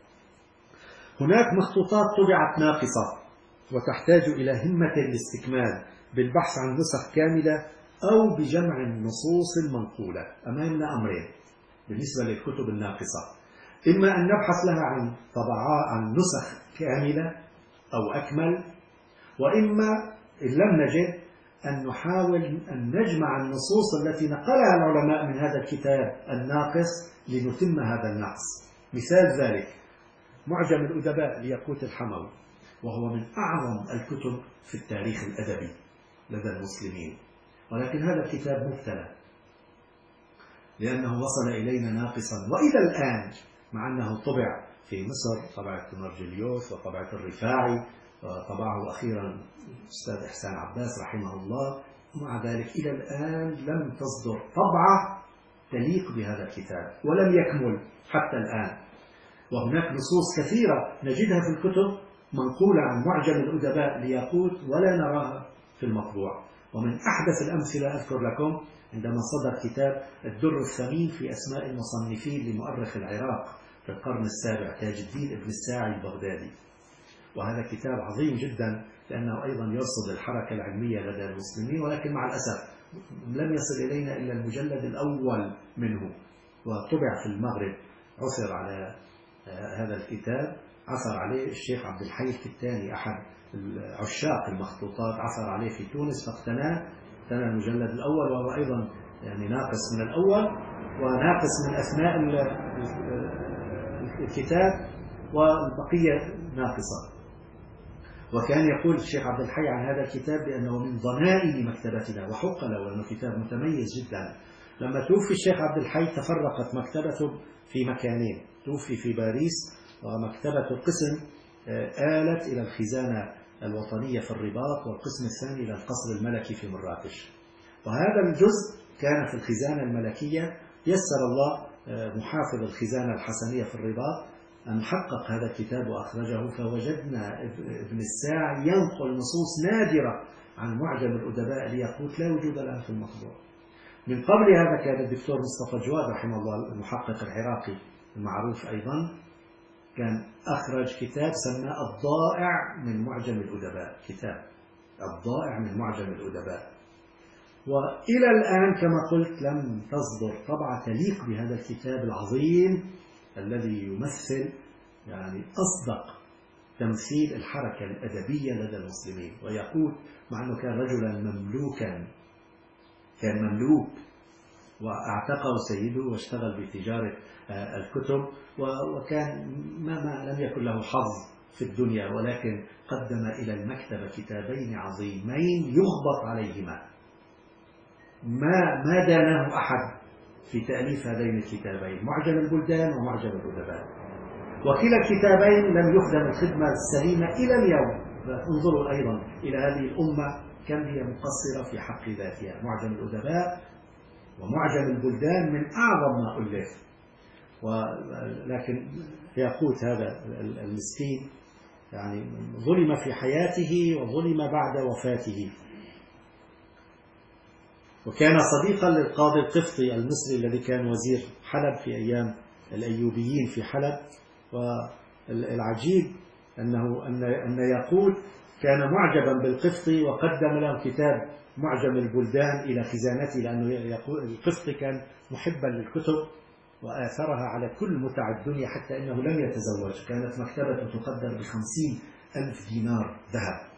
هناك مخطوطات طبعت ناقصة وتحتاج إلى همة الاستكمال بالبحث عن نسخ كاملة أو بجمع النصوص المنقولة. أمامنا أمرين بالنسبة للكتب الناقصة: إما أن نبحث لها عن نسخ كاملة أو أكمل، وإما إن لم نجد أن نحاول أن نجمع النصوص التي نقلها العلماء من هذا الكتاب الناقص لنتم هذا النقص. مثال ذلك معجم الأدباء لياقوت الحموي، وهو من أعظم الكتب في التاريخ الأدبي لدى المسلمين، ولكن هذا الكتاب مبتلى لأنه وصل إلينا ناقصا، وإلى الآن مع أنه طبع في مصر طبعة مرجليوس وطبعة الرفاعي وطبعه أخيرا الأستاذ إحسان عباس رحمه الله، ومع ذلك إلى الآن لم تصدر طبعة تليق بهذا الكتاب ولم يكمل حتى الآن. وهناك نصوص كثيرة نجدها في الكتب منقولة عن معجم الأدباء لياقوت ولا نراها في المطبوع. ومن أحدث الأمثلة أذكر لكم عندما صدر كتاب الدر الثمين في أسماء المصنفين لمؤرخ العراق في القرن السابع تاج الدين ابن الساعي البغدادي. وهذا كتاب عظيم جدا لأنه أيضا يرصد الحركة العلمية لدى المسلمين، ولكن مع الأسف لم يصل إلينا إلا المجلد الأول منه، وطبع في المغرب. عثر على هذا الكتاب، عثر عليه الشيخ عبد الحي الكتاني أحد عشاق المخطوطات، عثر عليه في تونس فاقتناه، اقتنى المجلد الأول، وهو أيضا يعني ناقص من الأول وناقص من أثناء الكتاب، والبقية ناقصة. وكان يقول الشيخ عبد الحي عن هذا الكتاب بأنه من ضنائن مكتبتنا، وحق له لأنه كتاب متميز جدا. لما توفي الشيخ عبد الحي تفرقت مكتبته في مكانين، توفي في باريس ومكتبة القسم آلت إلى الخزانة الوطنية في الرباط، والقسم الثاني إلى القصر الملكي في مراكش. وهذا الجزء كان في الخزانة الملكية. يسر الله محافظ الخزانة الحسنية في الرباط أن حقق هذا الكتاب وأخرجه، فوجدنا ابن الساعي ينقل نصوص نادرة عن معجم الأدباء لياقوت لا وجود لها في المطبوع. من قبل هذا كان الدكتور مصطفى جواد رحمه الله المحقق العراقي المعروف أيضا كان أخرج كتاب سماه الضائع من معجم الأدباء، كتاب الضائع من معجم الأدباء. وإلى الآن كما قلت لم تصدر طبعة تليق بهذا الكتاب العظيم الذي يمثل يعني أصدق تمثيل الحركة الأدبية لدى المسلمين. ويقول مع أنه كان رجلا مملوكا، كان مملوك واعتقه سيده واشتغل بتجارة الكتب، وكان ما لم يكن له حظ في الدنيا، ولكن قدم إلى المكتبة كتابين عظيمين يغبط عليهما، ما داناه أحد في تأليف هذين الكتابين، معجم البلدان ومعجم الأدباء. وكلا الكتابين لم يخدم الخدمة السليمة إلى اليوم. انظروا أيضا إلى هذه الأمة كم هي مقصرة في حق ذاتها. معجم الأدباء ومعجم البلدان من أعظم ما ألف، ولكن ياقوت هذا المسكين يعني ظلم في حياته وظلم بعد وفاته. وكان صديقا للقاضي القفطي المصري الذي كان وزير حلب في أيام الأيوبيين في حلب. والعجيب أن ياقوت كان معجبا بالقفطي وقدم له كتاب معجم البلدان إلى خزانته، لأنه القفطي كان محبا للكتب وآثرها على كل متع الدنيا حتى أنه لم يتزوج. كانت مكتبته تقدر ب50,000 دينار ذهب.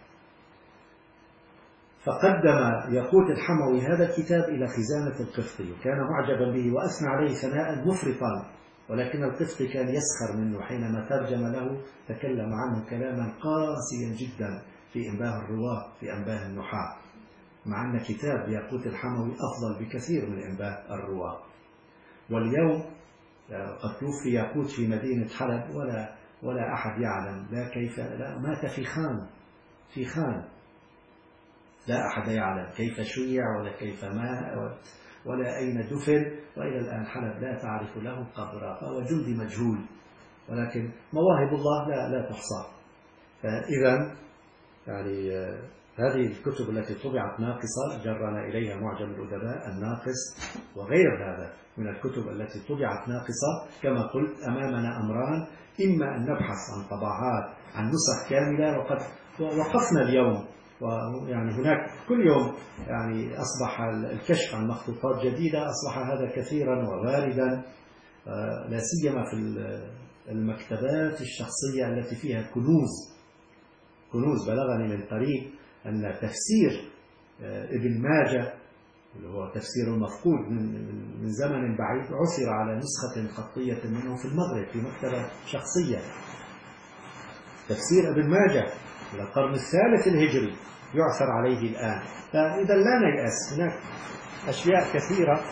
فقدم ياقوت الحموي هذا الكتاب إلى خزانة القفطي، وكان معجبا به وأثنى عليه ثناء مفرطا، ولكن القفطي كان يسخر منه. حينما ترجم له تكلم عنه كلاما قاسيا جدا في إنباه الرواة، في أنباه النحاة، مع أن كتاب ياقوت الحموي أفضل بكثير من إنباه الرواة. واليوم قد توفي ياقوت في مدينة حلب ولا أحد يعلم لا مات في خان لا أحد يعلم كيف شيع ولا كيف مات ولا أين دفن، وإلى الآن حلب لا تعرف له قبرا، فهو جندي مجهول، ولكن مواهب الله لا تحصى. فإذا يعني هذه الكتب التي طبعت ناقصة جرنا إليها معجم الأدباء الناقص، وغير هذا من الكتب التي طبعت ناقصة. كما قلت أمامنا أمران: إما أن نبحث عن طبعات عن نسخ كاملة، وقد وقفنا اليوم، ويعني هناك كل يوم يعني أصبح الكشف عن مخطوطات جديدة، أصبح هذا كثيرا وواردا، لا سيما في المكتبات الشخصية التي فيها كنوز. بلغني من قريب أن تفسير ابن ماجه اللي هو تفسير المفقود من زمن بعيد عثر على نسخة خطية منه في المغرب في مكتبة شخصية. تفسير ابن ماجه إلى القرن الثالث الهجري يعثر عليه الآن. فإذا لا نيأس، هناك أشياء كثيرة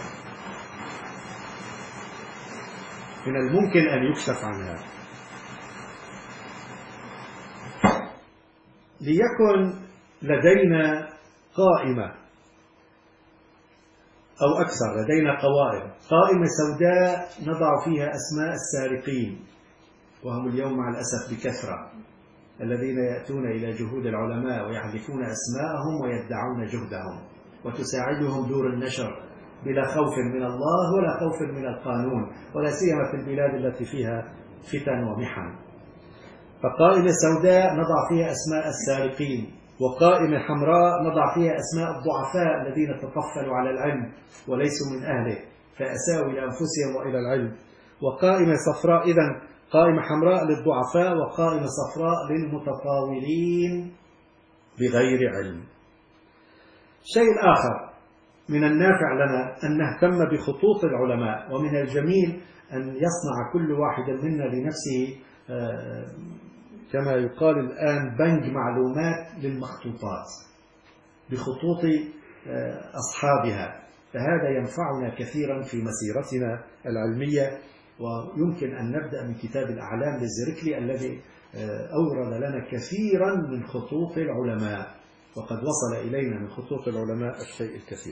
من الممكن أن يكشف عنها. ليكن لدينا قائمة أو أكثر. لدينا قوائم: قائمة سوداء نضع فيها أسماء السارقين، وهم اليوم مع الأسف بكثرة، الذين يأتون إلى جهود العلماء ويحذفون أسماءهم ويدعون جهدهم، وتساعدهم دور النشر بلا خوف من الله ولا خوف من القانون، ولا سيما في البلاد التي فيها فتن ومحن. فقائمة سوداء نضع فيها أسماء السارقين، وقائمة حمراء نضع فيها أسماء الضعفاء الذين تطفلوا على العلم وليسوا من أهله فأساءوا إلى أنفسهم وإلى العلم. وقائمة صفراء، إذن قائمة حمراء للضعفاء وقائمة صفراء للمتطاولين بغير علم. الشيء الآخر من النافع لنا أن نهتم بخطوط العلماء، ومن الجميل أن يصنع كل واحد منا لنفسه كما يقال الآن بنك معلومات للمخطوطات بخطوط أصحابها، فهذا ينفعنا كثيرا في مسيرتنا العلمية. ويمكن أن نبدأ من كتاب الأعلام للزركلي الذي أورد لنا كثيرا من خطوط العلماء، وقد وصل إلينا من خطوط العلماء الشيء الكثير.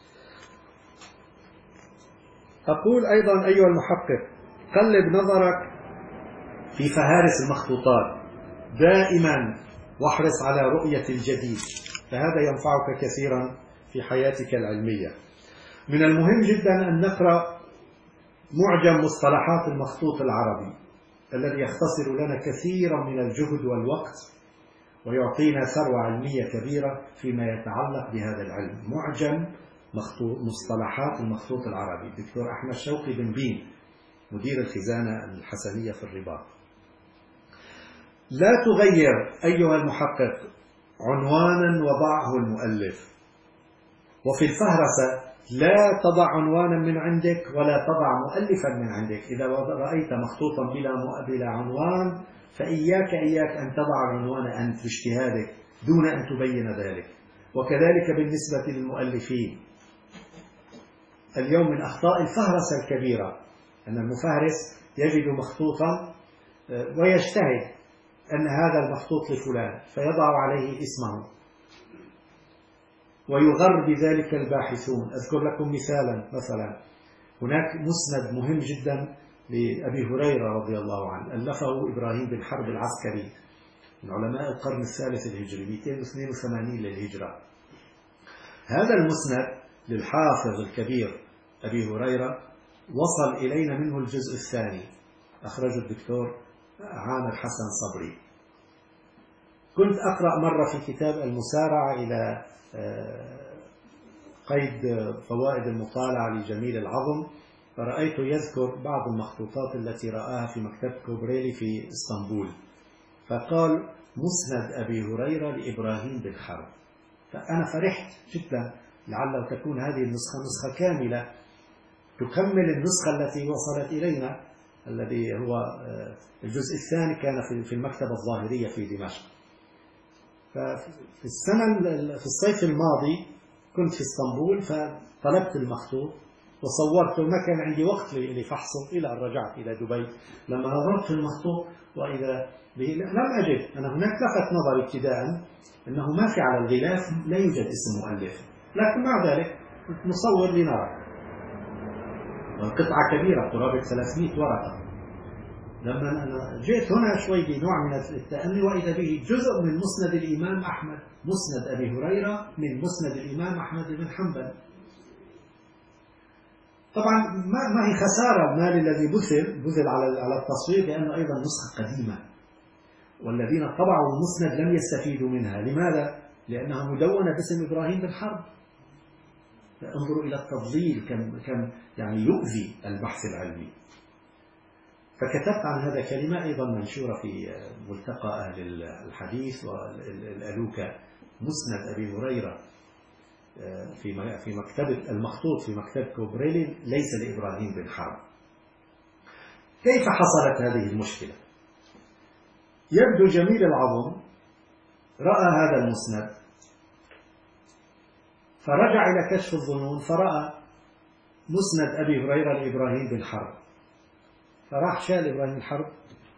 أقول أيضا أيها المحقق، قلب نظرك في فهارس المخطوطات دائما، واحرص على رؤية الجديد، فهذا ينفعك كثيرا في حياتك العلمية. من المهم جدا أن نقرأ معجم مصطلحات المخطوط العربي الذي يختصر لنا كثيرا من الجهد والوقت ويعطينا ثروة علمية كبيرة فيما يتعلق بهذا العلم. معجم مصطلحات المخطوط العربي، الدكتور أحمد شوقي بن بين مدير الخزانة الحسنية في الرباط. لا تغير أيها المحقق عنوانا وضعه المؤلف، وفي الفهرسة لا تضع عنوانا من عندك ولا تضع مؤلفا من عندك. إذا رأيت مخطوطا بلا عنوان فإياك أن تضع العنوان أنت باجتهادك دون أن تبين ذلك. وكذلك بالنسبة للمؤلفين، اليوم من أخطاء الفهرسة الكبيرة أن المفهرس يجد مخطوطا ويجتهد أن هذا المخطوط لفلان فيضع عليه اسمه ويغر بذلك الباحثون. أذكر لكم مثلا هناك مسند مهم جدا لأبي هريرة رضي الله عنه ألفه إبراهيم بن حرب العسكري من علماء القرن الثالث الهجري 282 للهجرة. هذا المسند للحافظ الكبير أبي هريرة وصل إلينا منه الجزء الثاني، أخرجه الدكتور عامر حسن صبري. كنت أقرأ مرة في كتاب المسارعة إلى قيد فوائد المطالعة لجميل العظم، فرأيته يذكر بعض المخطوطات التي رآها في مكتبة كوبريلي في اسطنبول، فقال مسند أبي هريرة لإبراهيم بن حرب. فأنا فرحت جدا، لعله تكون هذه النسخة نسخة كاملة تكمل النسخة التي وصلت إلينا، الذي هو الجزء الثاني كان في المكتبة الظاهرية في دمشق. في الصيف الماضي كنت في اسطنبول، فطلبت المخطوط وصورته، ما كان عندي وقت لفحصه إلى أن رجعت إلى دبي. لما نظرت في المخطوط وإذا به لم أجد، أنا هناك لفت نظري ابتداء أنه ما في على الغلاف لا يوجد اسم مؤلف، لكن مع ذلك كنت نصور لنرى. والقطعة كبيرة قرابة 300 ورقة. لما أنا جئت هنا شوي بنوع من التأني وإذا به جزء من مسند الإمام أحمد، مسند أبي هريرة من مسند الإمام أحمد بن حنبل. طبعا ما هي خسارة المال الذي بذل على التصوير، لأنه أيضا نسخة قديمة، والذين طبعوا المسند لم يستفيدوا منها. لماذا؟ لأنها مدونة باسم إبراهيم بن حرب. انظروا إلى التضليل كم يعني يؤذي البحث العلمي. فكتبت عن هذا كلمة أيضا منشورة في ملتقى أهل الحديث والألوكة، مسند أبي هريرة في مكتبة المخطوط في مكتبة كوبريلي ليس لإبراهيم بن حرب. كيف حصلت هذه المشكلة؟ يبدو جميل العظم رأى هذا المسند فرجع إلى كشف الظنون فرأى مسند أبي هريرة لإبراهيم بن حرب، فراح شال إبراهيم بن حرب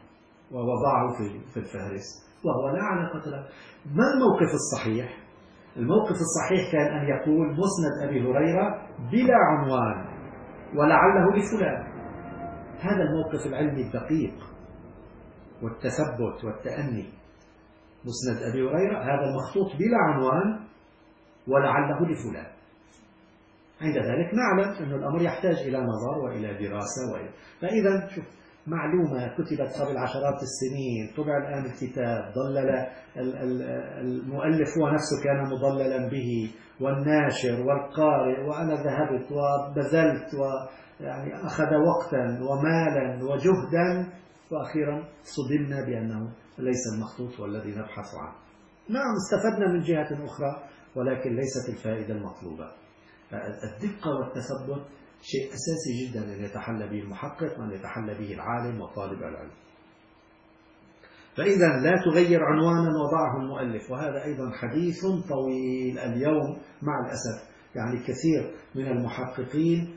ووضعه في الفهرس وهو لا علاقة له. ما الموقف الصحيح؟ الموقف الصحيح كان أن يقول مسند أبي هريرة بلا عنوان ولعله لفلان. هذا الموقف العلمي الدقيق والتثبت والتأني. مسند أبي هريرة هذا المخطوط بلا عنوان ولعله لفلان. عند ذلك نعلم أن الأمر يحتاج إلى نظر وإلى دراسة فإذا شوف معلومة كتبت قبل عشرات السنين، طبع الآن الكتاب، ضلل المؤلف هو نفسه كان مضللا به، والناشر والقارئ، وأنا ذهبت وبذلت ويعني أخذ وقتا ومالا وجهدا، وأخيرا صدمنا بأنه ليس المخطوط والذي نبحث عنه. نعم استفدنا من جهة أخرى ولكن ليست الفائدة المطلوبة. الدقة والتثبت شيء أساسي جدا أن يتحلى به المحقق وأن يتحلى به العالم وطالب العلم. فإذا لا تغير عنوانا وضعه المؤلف، وهذا أيضا حديث طويل اليوم مع الأسف. يعني كثير من المحققين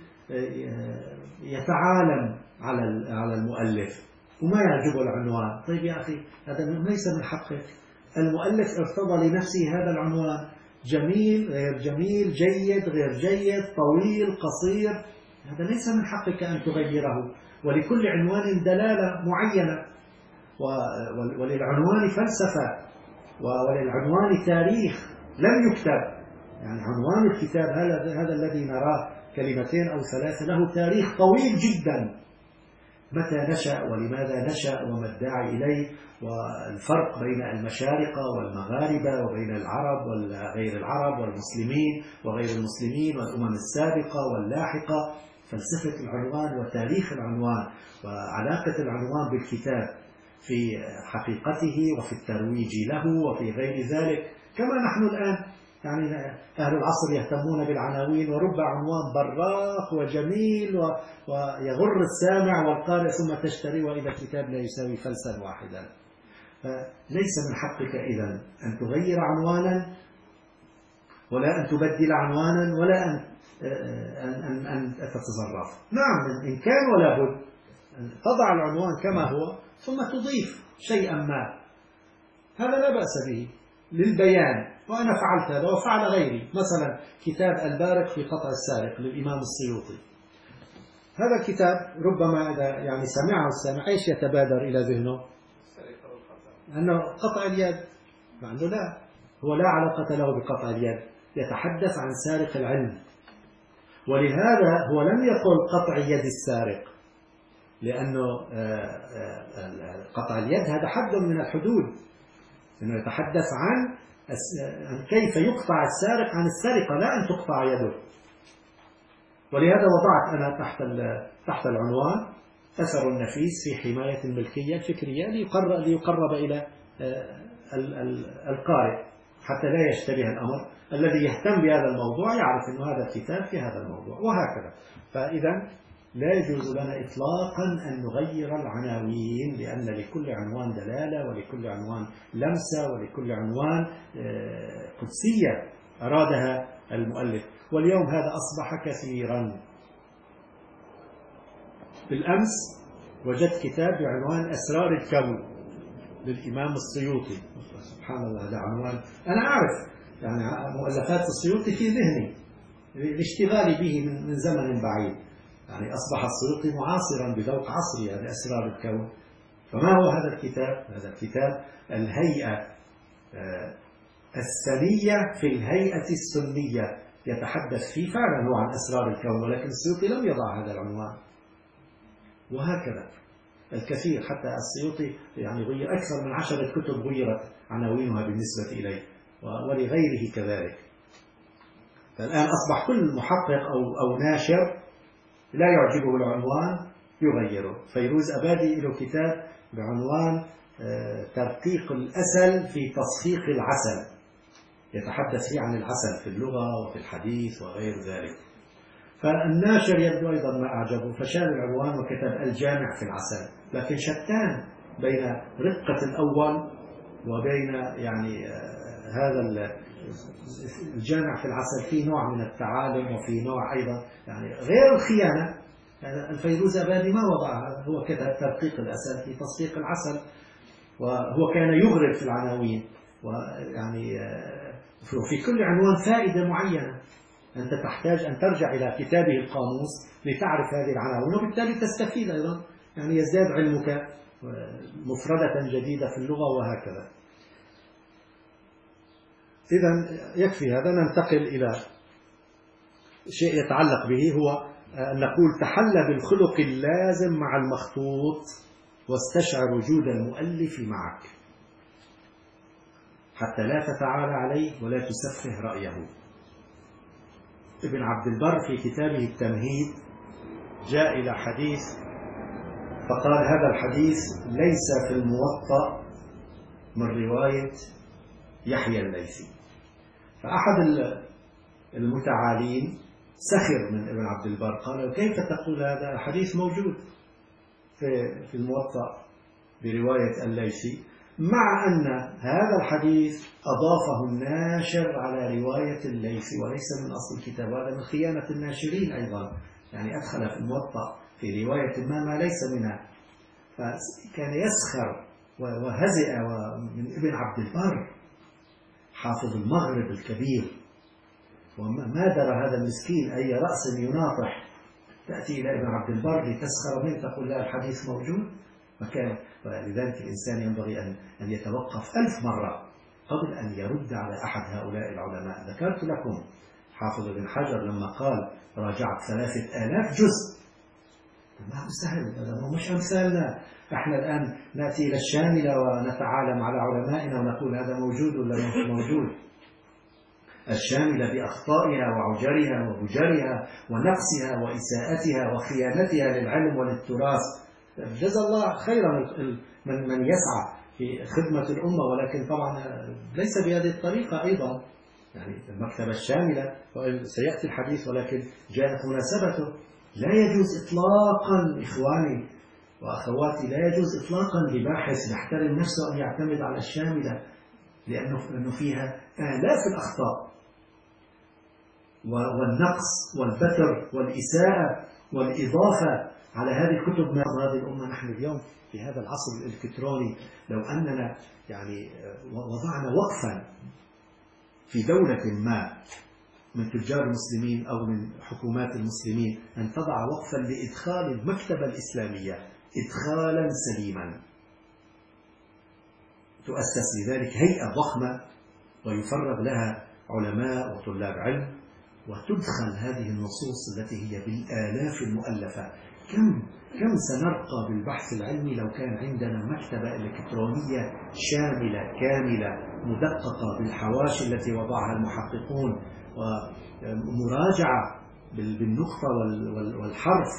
يتعالم على المؤلف وما يعجبه العنوان. طيب يا أخي هذا ليس من حقك. المؤلف ارتضى لنفسه هذا العنوان، جميل غير جميل، جيد غير جيد، طويل قصير، هذا ليس من حقك أن تغيره. ولكل عنوان دلالة معينة، وللعنوان فلسفة، وللعنوان تاريخ لم يكتب. يعني عنوان الكتاب هذا الذي نراه كلمتين أو ثلاثة له تاريخ طويل جدا، متى نشأ ولماذا نشأ وما الداعي إليه، والفرق بين المشارقة والمغاربة وبين العرب وغير العرب والمسلمين وغير المسلمين والأمم السابقة واللاحقة. فلسفة العنوان وتاريخ العنوان وعلاقة العنوان بالكتاب في حقيقته وفي الترويج له وفي غير ذلك. كما نحن الآن يعني أهل العصر يهتمون بالعناوين، ورب عنوان براق وجميل ويغر السامع والقارئ ثم تشتري وإذا الكتاب لا يساوي فلسا واحدا. فليس من حقك إذن أن تغير عنوانا، ولا أن تبدل عنوانا، ولا أن تتصرف. نعم إن كان ولا بد تضع العنوان كما هو ثم تضيف شيئا ما، هذا لا بأس به للبيان. وأنا فعلت هذا وفعل غيري. مثلا كتاب البارق في قطع السارق للإمام السيوطي، هذا الكتاب ربما إذا يعني سمعه السامع إيش يتبادر إلى ذهنه؟ أنه قطع اليد، مع أنه لا، هو لا علاقة له بقطع اليد، يتحدث عن سارق العلم. ولهذا هو لم يقل قطع يد السارق، لأنه قطع اليد هذا حد من الحدود، إنه يتحدث عن كيف يقطع السارق عن السرقة، لا أن تقطع يده. ولهذا وضعت أنا تحت العنوان أثر النفيس في حماية الملكية الفكرية ليقرب إلى القارئ حتى لا يشتبه الأمر. الذي يهتم بهذا الموضوع يعرف أن هذا الكتاب في هذا الموضوع، وهكذا. فإذا لا يجوز لنا إطلاقا أن نغير العناوين، لأن لكل عنوان دلالة، ولكل عنوان لمسة، ولكل عنوان قدسية أرادها المؤلف. واليوم هذا أصبح كثيرا. بالأمس وجدت كتاب بعنوان أسرار الكون للإمام السيوطي. سبحان الله، هذا عنوان أنا أعرف يعني مؤلفات السيوطي في ذهني لاشتغالي به من زمن بعيد. يعني أصبح السيوطي معاصرا بذوق عصري، هذا أسرار الكون. فما هو هذا الكتاب؟ هذا الكتاب الهيئة السنية في الهيئة السنية، يتحدث فيه فعلا هو عن أسرار الكون، ولكن السيوطي لم يضع هذا العنوان. وهكذا الكثير، حتى السيوطي يعني غير أكثر من 10 كتب غيرت عناوينها بالنسبة إليه ولغيره كذلك. فالآن أصبح كل محقق أو ناشر لا يعجبه العنوان يغيره. فيروز أبادي له كتاب بعنوان ترقيق الأسل في تصفيق العسل، يتحدث فيه عن العسل في اللغة وفي الحديث وغير ذلك. فالناشر يبدو أيضا ما أعجبه، فشال العنوان وكتب الجامع في العسل. لكن شتان بين رقة الأول وبين يعني هذا الجامع في العسل، فيه نوع من التعالم وفي نوع أيضا يعني غير الخيانة. الفيروز أبادي ما وضعها، هو كتب ترقيق الأسل في تصفيق العسل، وهو كان يغرب في العناوين، ويعني وفي كل عنوان فائدة معينة. أنت تحتاج أن ترجع إلى كتابه القاموس لتعرف هذه العناوين، وبالتالي تستفيد أيضا، يعني يزداد علمك مفردة جديدة في اللغة وهكذا. إذن يكفي هذا. ننتقل إلى شيء يتعلق به، هو أن نقول تحلى بالخلق اللازم مع المخطوط واستشعر وجود المؤلف معك حتى لا تتعالى عليه ولا تسفه رأيه. ابن عبد البر في كتابه التمهيد جاء إلى حديث فقال هذا الحديث ليس في الموطأ من رواية يحيى الليثي. فأحد المتعالين سخر من ابن عبد البر، قال كيف تقول هذا الحديث موجود في الموطأ برواية الليثي، مع أن هذا الحديث أضافه الناشر على رواية الليثي وليس من أصل الكتاب. هذا من خيانة الناشرين أيضا، يعني أدخل في الموطأ في رواية ما ليس منها. فكان يسخر وهزئ من ابن عبد البر حافظ المغرب الكبير، وما درى هذا المسكين أي رأس يناطح. تأتي إلى ابن عبد البر لتسخر منه، تقول لا الحديث موجود. ولذلك الإنسان ينبغي أن يتوقف 1000 مرة قبل أن يرد على أحد هؤلاء العلماء. ذكرت لكم حافظ بن حجر لما قال راجعت 3000 جزء، ما هو سهل، هذا مش أمثالنا. احنا الآن نأتي إلى الشاملة ونتعالم على علمائنا ونقول هذا موجود ولا مش موجود. الشاملة بأخطائها وعجرها وبجرها ونقصها وإساءتها وخيانتها للعلم وللتراث. جزا الله خيرا من يسعى في خدمة الأمة، ولكن طبعا ليس بهذه الطريقة أيضا. يعني المكتبة الشاملة سيأتي الحديث، ولكن جاءت مناسبته. لا يجوز إطلاقا إخواني وأخواتي، لا يجوز إطلاقا لباحث يحترم نفسه أن يعتمد على الشاملة، لأنه فيها آلاف الأخطاء والنقص والبتر والإساءة والإضافة على هذه الكتب. من هذه الأمة نحن اليوم في هذا العصر الإلكتروني، لو أننا يعني وضعنا وقفا في دولة ما من تجار المسلمين أو من حكومات المسلمين أن تضع وقفا لإدخال المكتبة الإسلامية إدخالا سليما، تؤسس لذلك هيئة ضخمة ويفرغ لها علماء وطلاب علم، وتدخل هذه النصوص التي هي بالآلاف المؤلفة. كم سنرقى بالبحث العلمي لو كان عندنا مكتبة إلكترونية شاملة كاملة مدققة بالحواشي التي وضعها المحققون ومراجعة بالنقطة والحرف.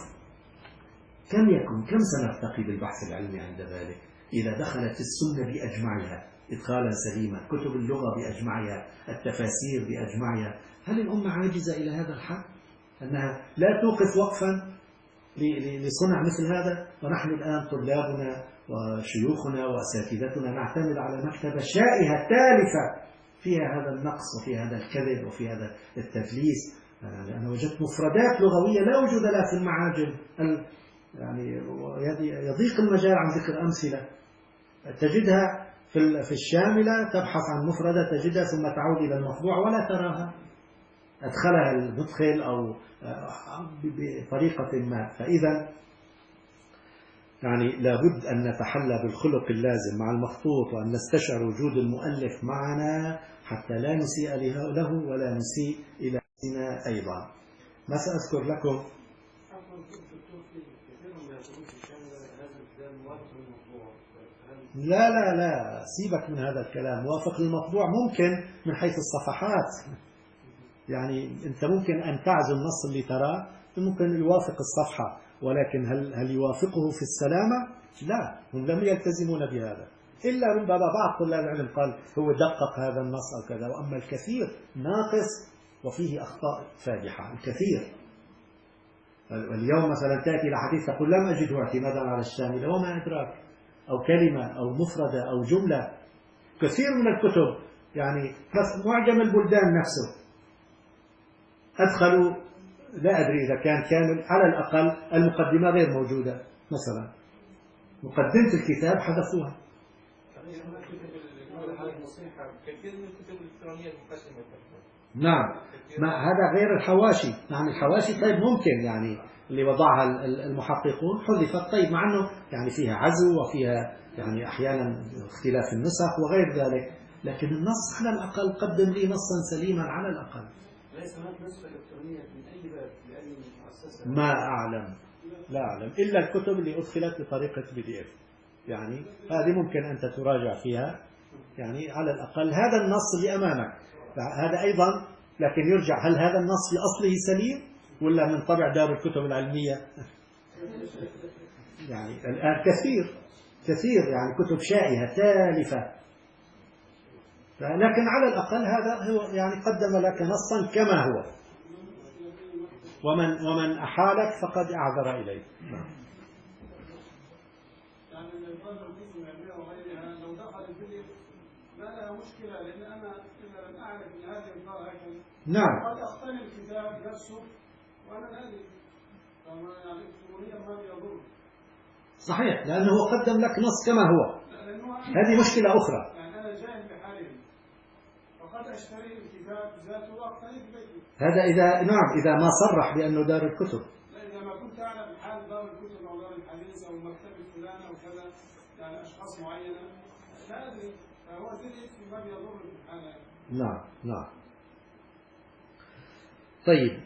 كم سنرتقي بالبحث العلمي عند ذلك إذا دخلت السنة بأجمعها إدخالا سليما، كتب اللغة بأجمعها، التفاسير بأجمعها. هل الأمة عاجزة إلى هذا الحد أنها لا توقف وقفا لصنع مثل هذا؟ ونحن الآن طلابنا وشيوخنا وأساتذتنا نعتمد على مكتبة شائعة تالفة فيها هذا النقص وفيها هذا الكذب وفيها هذا التدليس. أنا وجدت مفردات لغوية لا وجود لها في المعاجم، يعني يضيق المجال عن ذكر أمثلة. تجدها في الشاملة، تبحث عن مفردة تجدها ثم تعود إلى المطبوع ولا تراها، أدخلها المدخل أو بطريقة ما. فإذا يعني لابد أن نتحلى بالخلق اللازم مع المخطوط، وأن نستشعر وجود المؤلف معنا حتى لا نسيء له ولا نسيء إلى نفسنا أيضا. ما سأذكر لكم لا سيبك من هذا الكلام. موافق للمطبوع ممكن من حيث الصفحات، يعني أنت ممكن أن تعزل النص اللي تراه، ممكن يوافق الصفحة، ولكن هل يوافقه في السلامة؟ لا، هم لم يلتزمون بهذا إلا من بعض طلاب العلم قال هو دقق هذا النص أو كذا، وأما الكثير ناقص وفيه أخطاء فادحة الكثير. اليوم مثلا تأتي إلى حديث تقول لم أجده اعتمادا على الشاملة وما أدراك، أو كلمة أو مفردة أو جملة. كثير من الكتب يعني معجم البلدان نفسه أدخلوا، لا أدري إذا كان كامل، على الأقل المقدمة غير موجودة، مثلا مقدمة الكتاب حذفوها. نصيحة كثير من الكتب الإلكترونية المقسمة. نعم، ما هذا غير الحواشي. نعم الحواشي طيب ممكن يعني اللي وضعها المحققون حذفت، طيب مع أنه يعني فيها عزو وفيها يعني أحيانا اختلاف النسخ وغير ذلك، لكن النص على الأقل قدم لي نصا سليما على الأقل. ليس هناك نسخة إلكترونية من أي باب لأي مؤسسة؟ ما أعلم، لا أعلم إلا الكتب اللي أدخلت بطريقة PDF، يعني هذه ممكن أنت تراجع فيها يعني على الأقل هذا النص اللي أمامك، هذا أيضا لكن يرجع هل هذا النص لأصله سليم ولا من طبع دار الكتب العلمية؟ يعني الآن كثير يعني كتب شائعة تالفة، لكن على الأقل هذا هو يعني قدم لك نصا كما هو، ومن أحالك فقد أعذر إليك. يعني الرجل في وغيرها لو دخل الفيديو ما لها مشكلة، لأن أنا إذا لم أعرف أن هذه القراءة هكذا نعم قد أقتني الكتاب نفسه وأنا لا أدري، فما يعني الإلكترونية ما بيضر. صحيح، لأنه قدم لك نص كما هو، هذه مشكلة أخرى. يعني أنا جاهل بحاله فقد أشتري الكتاب ذاته وأقتني في بيتي. هذا إذا ما صرح بأنه دار الكتب. إذا ما كنت أعلم حال دار الكتب أو دار الحديث أو المكتبة الفلانة أو كذا، يعني أشخاص معينة لا أدري، فهو ذلك ما بيضر في الحالة. نعم. طيب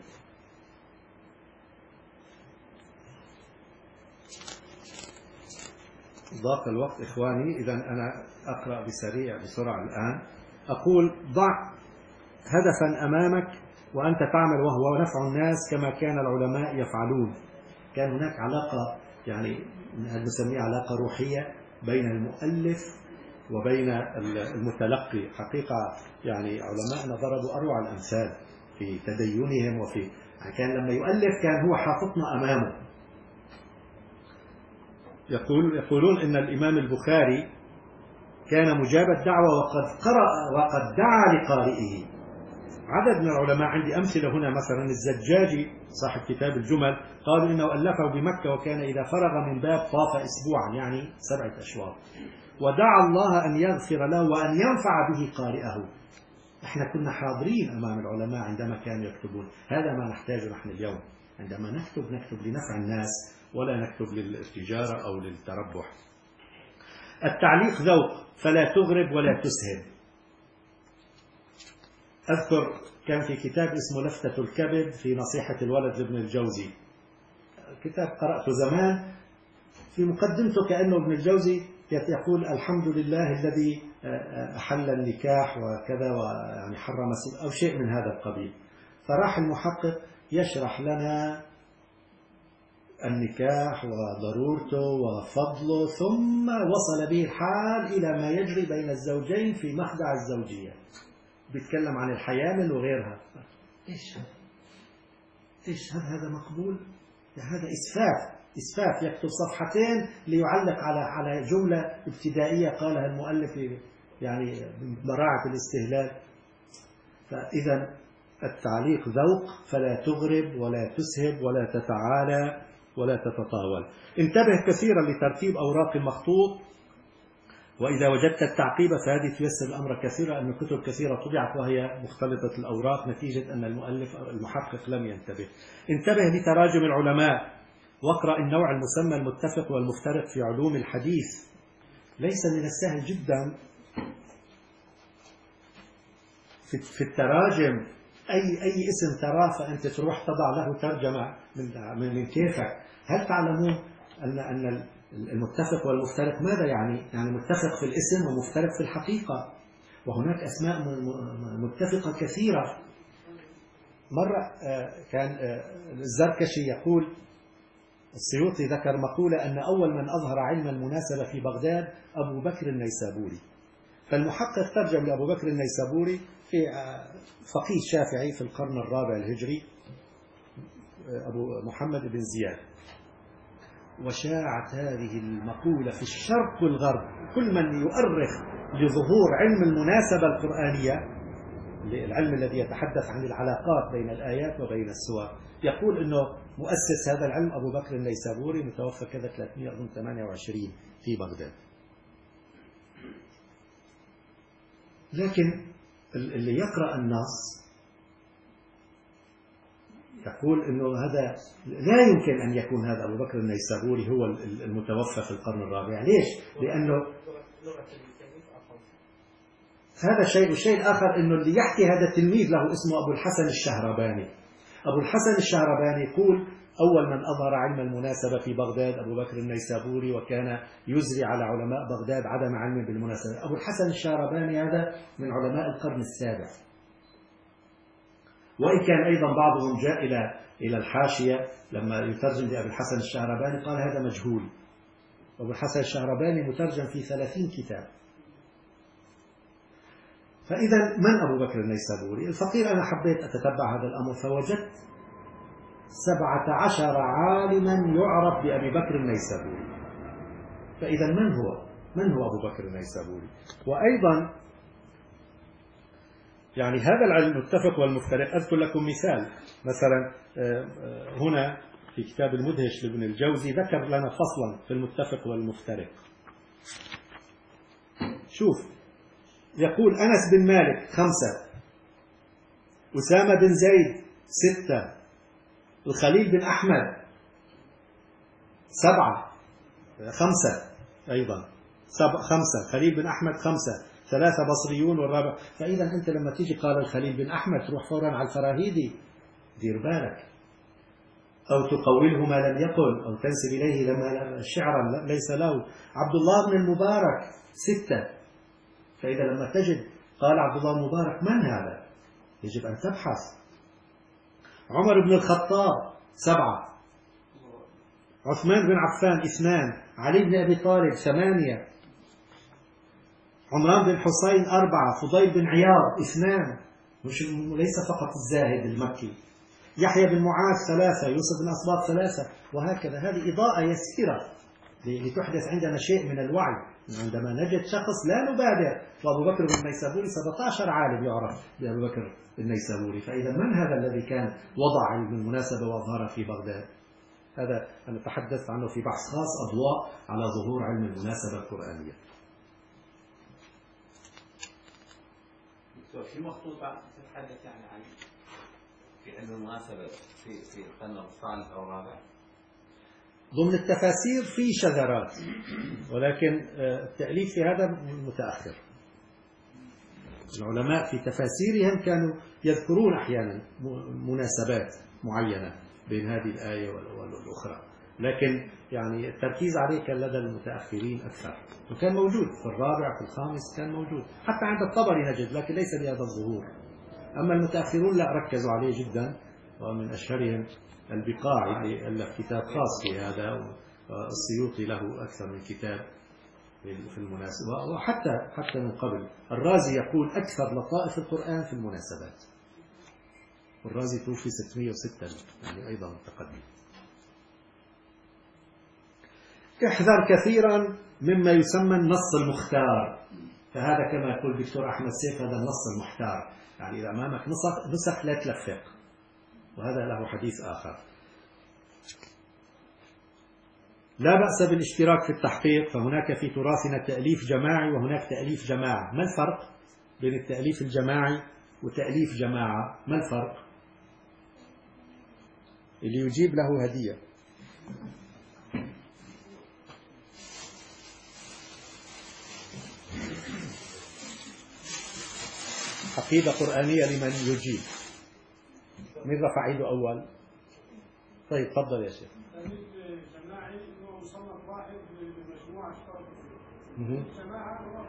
ضاق الوقت إخواني، إذا أنا أقرأ بسرعة الآن. أقول ضع هدفا أمامك وأنت تعمل وهو نفع الناس كما كان العلماء يفعلون. كان هناك علاقة يعني نسميها علاقة روحية بين المؤلف وبين المتلقي. حقيقة يعني علماءنا ضربوا أروع الأمثال في تدينهم وفي كان لما يؤلف كان هو حاططنا أمامه. يقولون إن الإمام البخاري كان مجاب الدعوة وقد قرأ وقد دعا لقارئه. عدد من العلماء عندي أمثلة هنا، مثلا الزجاجي صاحب كتاب الجمل قال إنه ألفه بمكة وكان إذا فرغ من باب طاف أسبوعا يعني 7 أشواط، ودعا الله أن يغفر له وأن ينفع به قارئه. احنا كنا حاضرين أمام العلماء عندما كانوا يكتبون. هذا ما نحتاجه نحن اليوم، عندما نكتب لنفع الناس ولا نكتب للتجارة أو للتربح. التعليق ذوق فلا تغرب ولا تسهب. أذكر كان في كتاب اسمه لفتة الكبد في نصيحة الولد لابن الجوزي، كتاب قرأته زمان، في مقدمته كأنه ابن الجوزي يقول الحمد لله الذي أحل النكاح وكذا ويعني حرم أو شيء من هذا القبيل. فراح المحقق يشرح لنا النكاح وضرورته وفضله، ثم وصل به الحال إلى ما يجري بين الزوجين في مخدع الزوجية، بيتكلم عن الحيامل وغيرها. إيش هذا مقبول؟ هذا إسفاف يكتب صفحتين ليعلق على جملة ابتدائية قالها المؤلف يعني براعة الاستهلال. فإذا التعليق ذوق فلا تغرب ولا تسهب ولا تتعالى ولا تتطاول. انتبه كثيرا لترتيب أوراق المخطوط، وإذا وجدت التعقيب فهذه تيسر الأمر كثيرا، أن كتب كثيرة طبعت وهي مختلطة الأوراق نتيجة أن المؤلف أو المحقق لم ينتبه. انتبه لتراجم العلماء، واقرأ النوع المسمى المتفق والمفترق في علوم الحديث. ليس من السهل جدا في التراجم أي اسم تراه فأنت تروح تضع له ترجمة من كيفك. هل تعلمون أن المتفق والمفترق ماذا يعني؟ يعني متفق في الاسم ومفترق في الحقيقة، وهناك أسماء متفقة كثيرة. مرة كان الزركشي يقول، السيوطي ذكر مقولة أن أول من أظهر علم المناسبة في بغداد أبو بكر النيسابوري. فالمحقق ترجم لأبو بكر النيسابوري في فقيه شافعي في القرن الرابع الهجري، أبو محمد بن زياد. وشاعت هذه المقولة في الشرق والغرب، كل من يؤرخ لظهور علم المناسبة القرآنية، العلم الذي يتحدث عن العلاقات بين الآيات وبين السور، يقول أنه مؤسس هذا العلم أبو بكر النيسابوري متوفى كذا 328 في بغداد. لكن اللي يقرأ النص يقول أنه هذا لا يمكن أن يكون هذا أبو بكر النيسابوري هو المتوفى في القرن الرابع. ليش؟ لأنه هذا شيء. والشيء الآخر أنه اللي يحكي هذا تلميذ له اسمه أبو الحسن الشهرباني. أبو الحسن الشهرباني يقول أول من أظهر علم المناسبة في بغداد أبو بكر النيسابوري، وكان يزري على علماء بغداد عدم علم بالمناسبة. أبو الحسن الشهرباني هذا من علماء القرن السابع، وإن كان أيضا بعضهم جاء إلى الحاشية لما يترجم لأبو الحسن الشهرباني قال هذا مجهول. أبو الحسن الشهرباني مترجم في 30 كتاب. فإذا من أبو بكر النيسابوري؟ الفقير أنا حبيت أتتبع هذا الأمر فوجدت 17 عالما يعرف بأبي بكر النيسابوري. فإذا من هو أبو بكر النيسابوري؟ وأيضا يعني هذا العلم المتفق والمفترق. أذكر لكم مثال. مثلا هنا في كتاب المدهش لابن الجوزي ذكر لنا فصلا في المتفق والمفترق. شوف، يقول أنس بن مالك 5، أسامة بن زيد 6، الخليل بن أحمد 7، 5 أيضا 5، خليل بن أحمد 5، 3 بصريون والرابع. فإذا أنت لما تيجي قال الخليل بن أحمد تروح فورا على الفراهيدي، دير بالك، أو تقوله ما لم يقل، أو تنسب إليه لما شعرا ليس له. عبد الله بن المبارك 6. فإذا لما تجد قال عبد الله المبارك من هذا؟ يجب أن تبحث. عمر بن الخطاب 7، عثمان بن عفان 2، علي بن أبي طالب 8، عمران بن حسين 4، فضيل بن عياض 2، ليس فقط الزاهد المكي، يحيى بن معاذ 3، يوسف بن أصباط 3، وهكذا. هذه إضاءة يسيرة لتحدث عندنا شيء من الوعي. عندما نجد شخص لا نبادر. وأبو بكر بن النيسابوري 17 عالم يعرف بأبو بكر النيسابوري. فإذا من هذا الذي كان وضع علم المناسبة وأظهره في بغداد؟ هذا أنا تحدثت عنه في بحث خاص، أضواء على ظهور علم المناسبة القرآنية. في مخطوطة تتحدث يعني عن في علم المناسبة في القرن الثالث أو الرابع. ضمن التفاسير في شذرات، ولكن التأليف في هذا متأخر. العلماء في تفاسيرهم كانوا يذكرون أحيانا مناسبات معينة بين هذه الآية والأخرى، لكن يعني التركيز عليه كان لدى المتأخرين أكثر، وكان موجود في الرابع في الخامس، كان موجود حتى عند الطبري نجد، لكن ليس بهذا الظهور. أما المتأخرون لا، ركزوا عليه جدا، ومن أشهرهم البقاعي اللي ألف كتاب خاص في هذا، والسيوطي له أكثر من كتاب في المناسبة، وحتى من قبل الرازي يقول أكثر لطائف القرآن في المناسبات، والرازي توفي 606 يعني أيضا متقدم. احذر كثيرا مما يسمى النص المختار، فهذا كما يقول الدكتور أحمد سيف هذا النص المختار، يعني إذا أمامك نسخ لا تلفق، وهذا له حديث آخر. لا بأس بالاشتراك في التحقيق، فهناك في تراثنا تأليف جماعي وهناك تأليف جماعة. ما الفرق بين التأليف الجماعي وتأليف جماعة؟ ما الفرق؟ اللي يجيب له هدية. عقيدة قرآنية لمن يجيب. من رفع ايده أول؟ طيب تفضل يا شيخ. جماعي هو مصنف واحد للمجموعة اشتركوا فيه. الجماعة هو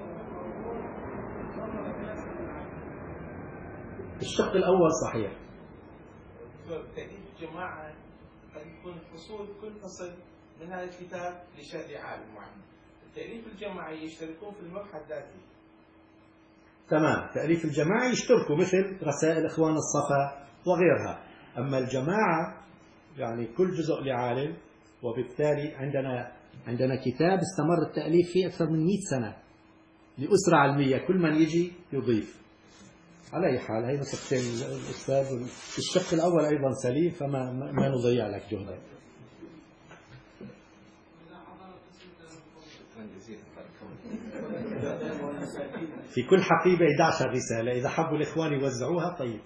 الشق الأول صحيح. تأليف الجماعة قد يكون فصول، كل فصل من هذا الكتاب لشأن عالم معين. التأليف الجماعي يشتركون في المبحث ذاته. تمام، تأليف الجماعي يشتركوا مثل رسائل إخوان الصفا وغيرها. أما الجماعة يعني كل جزء لعالم، وبالتالي عندنا كتاب استمر التأليف فيه أكثر من 100 سنة لأسرة علمية، كل من يجي يضيف. على أي حال هي نسختين الأستاذ. الشق الأول أيضا سليم، فما نضيع لك جهدك. في كل حقيبة 11 رسالة، إذا حبوا الإخوان يوزعوها طيب.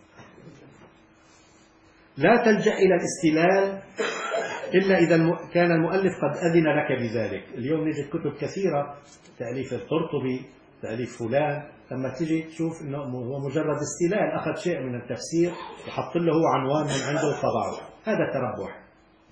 لا تلجأ إلى الاستلال إلا إذا كان المؤلف قد أذن لك بذلك. اليوم نجد كتب كثيرة، تأليف القرطبي، تأليف فلان، لما تيجي تشوف إنه هو مجرد استلال، أخذ شيء من التفسير وحط له عنوان من عنده وطبعه، هذا تربح.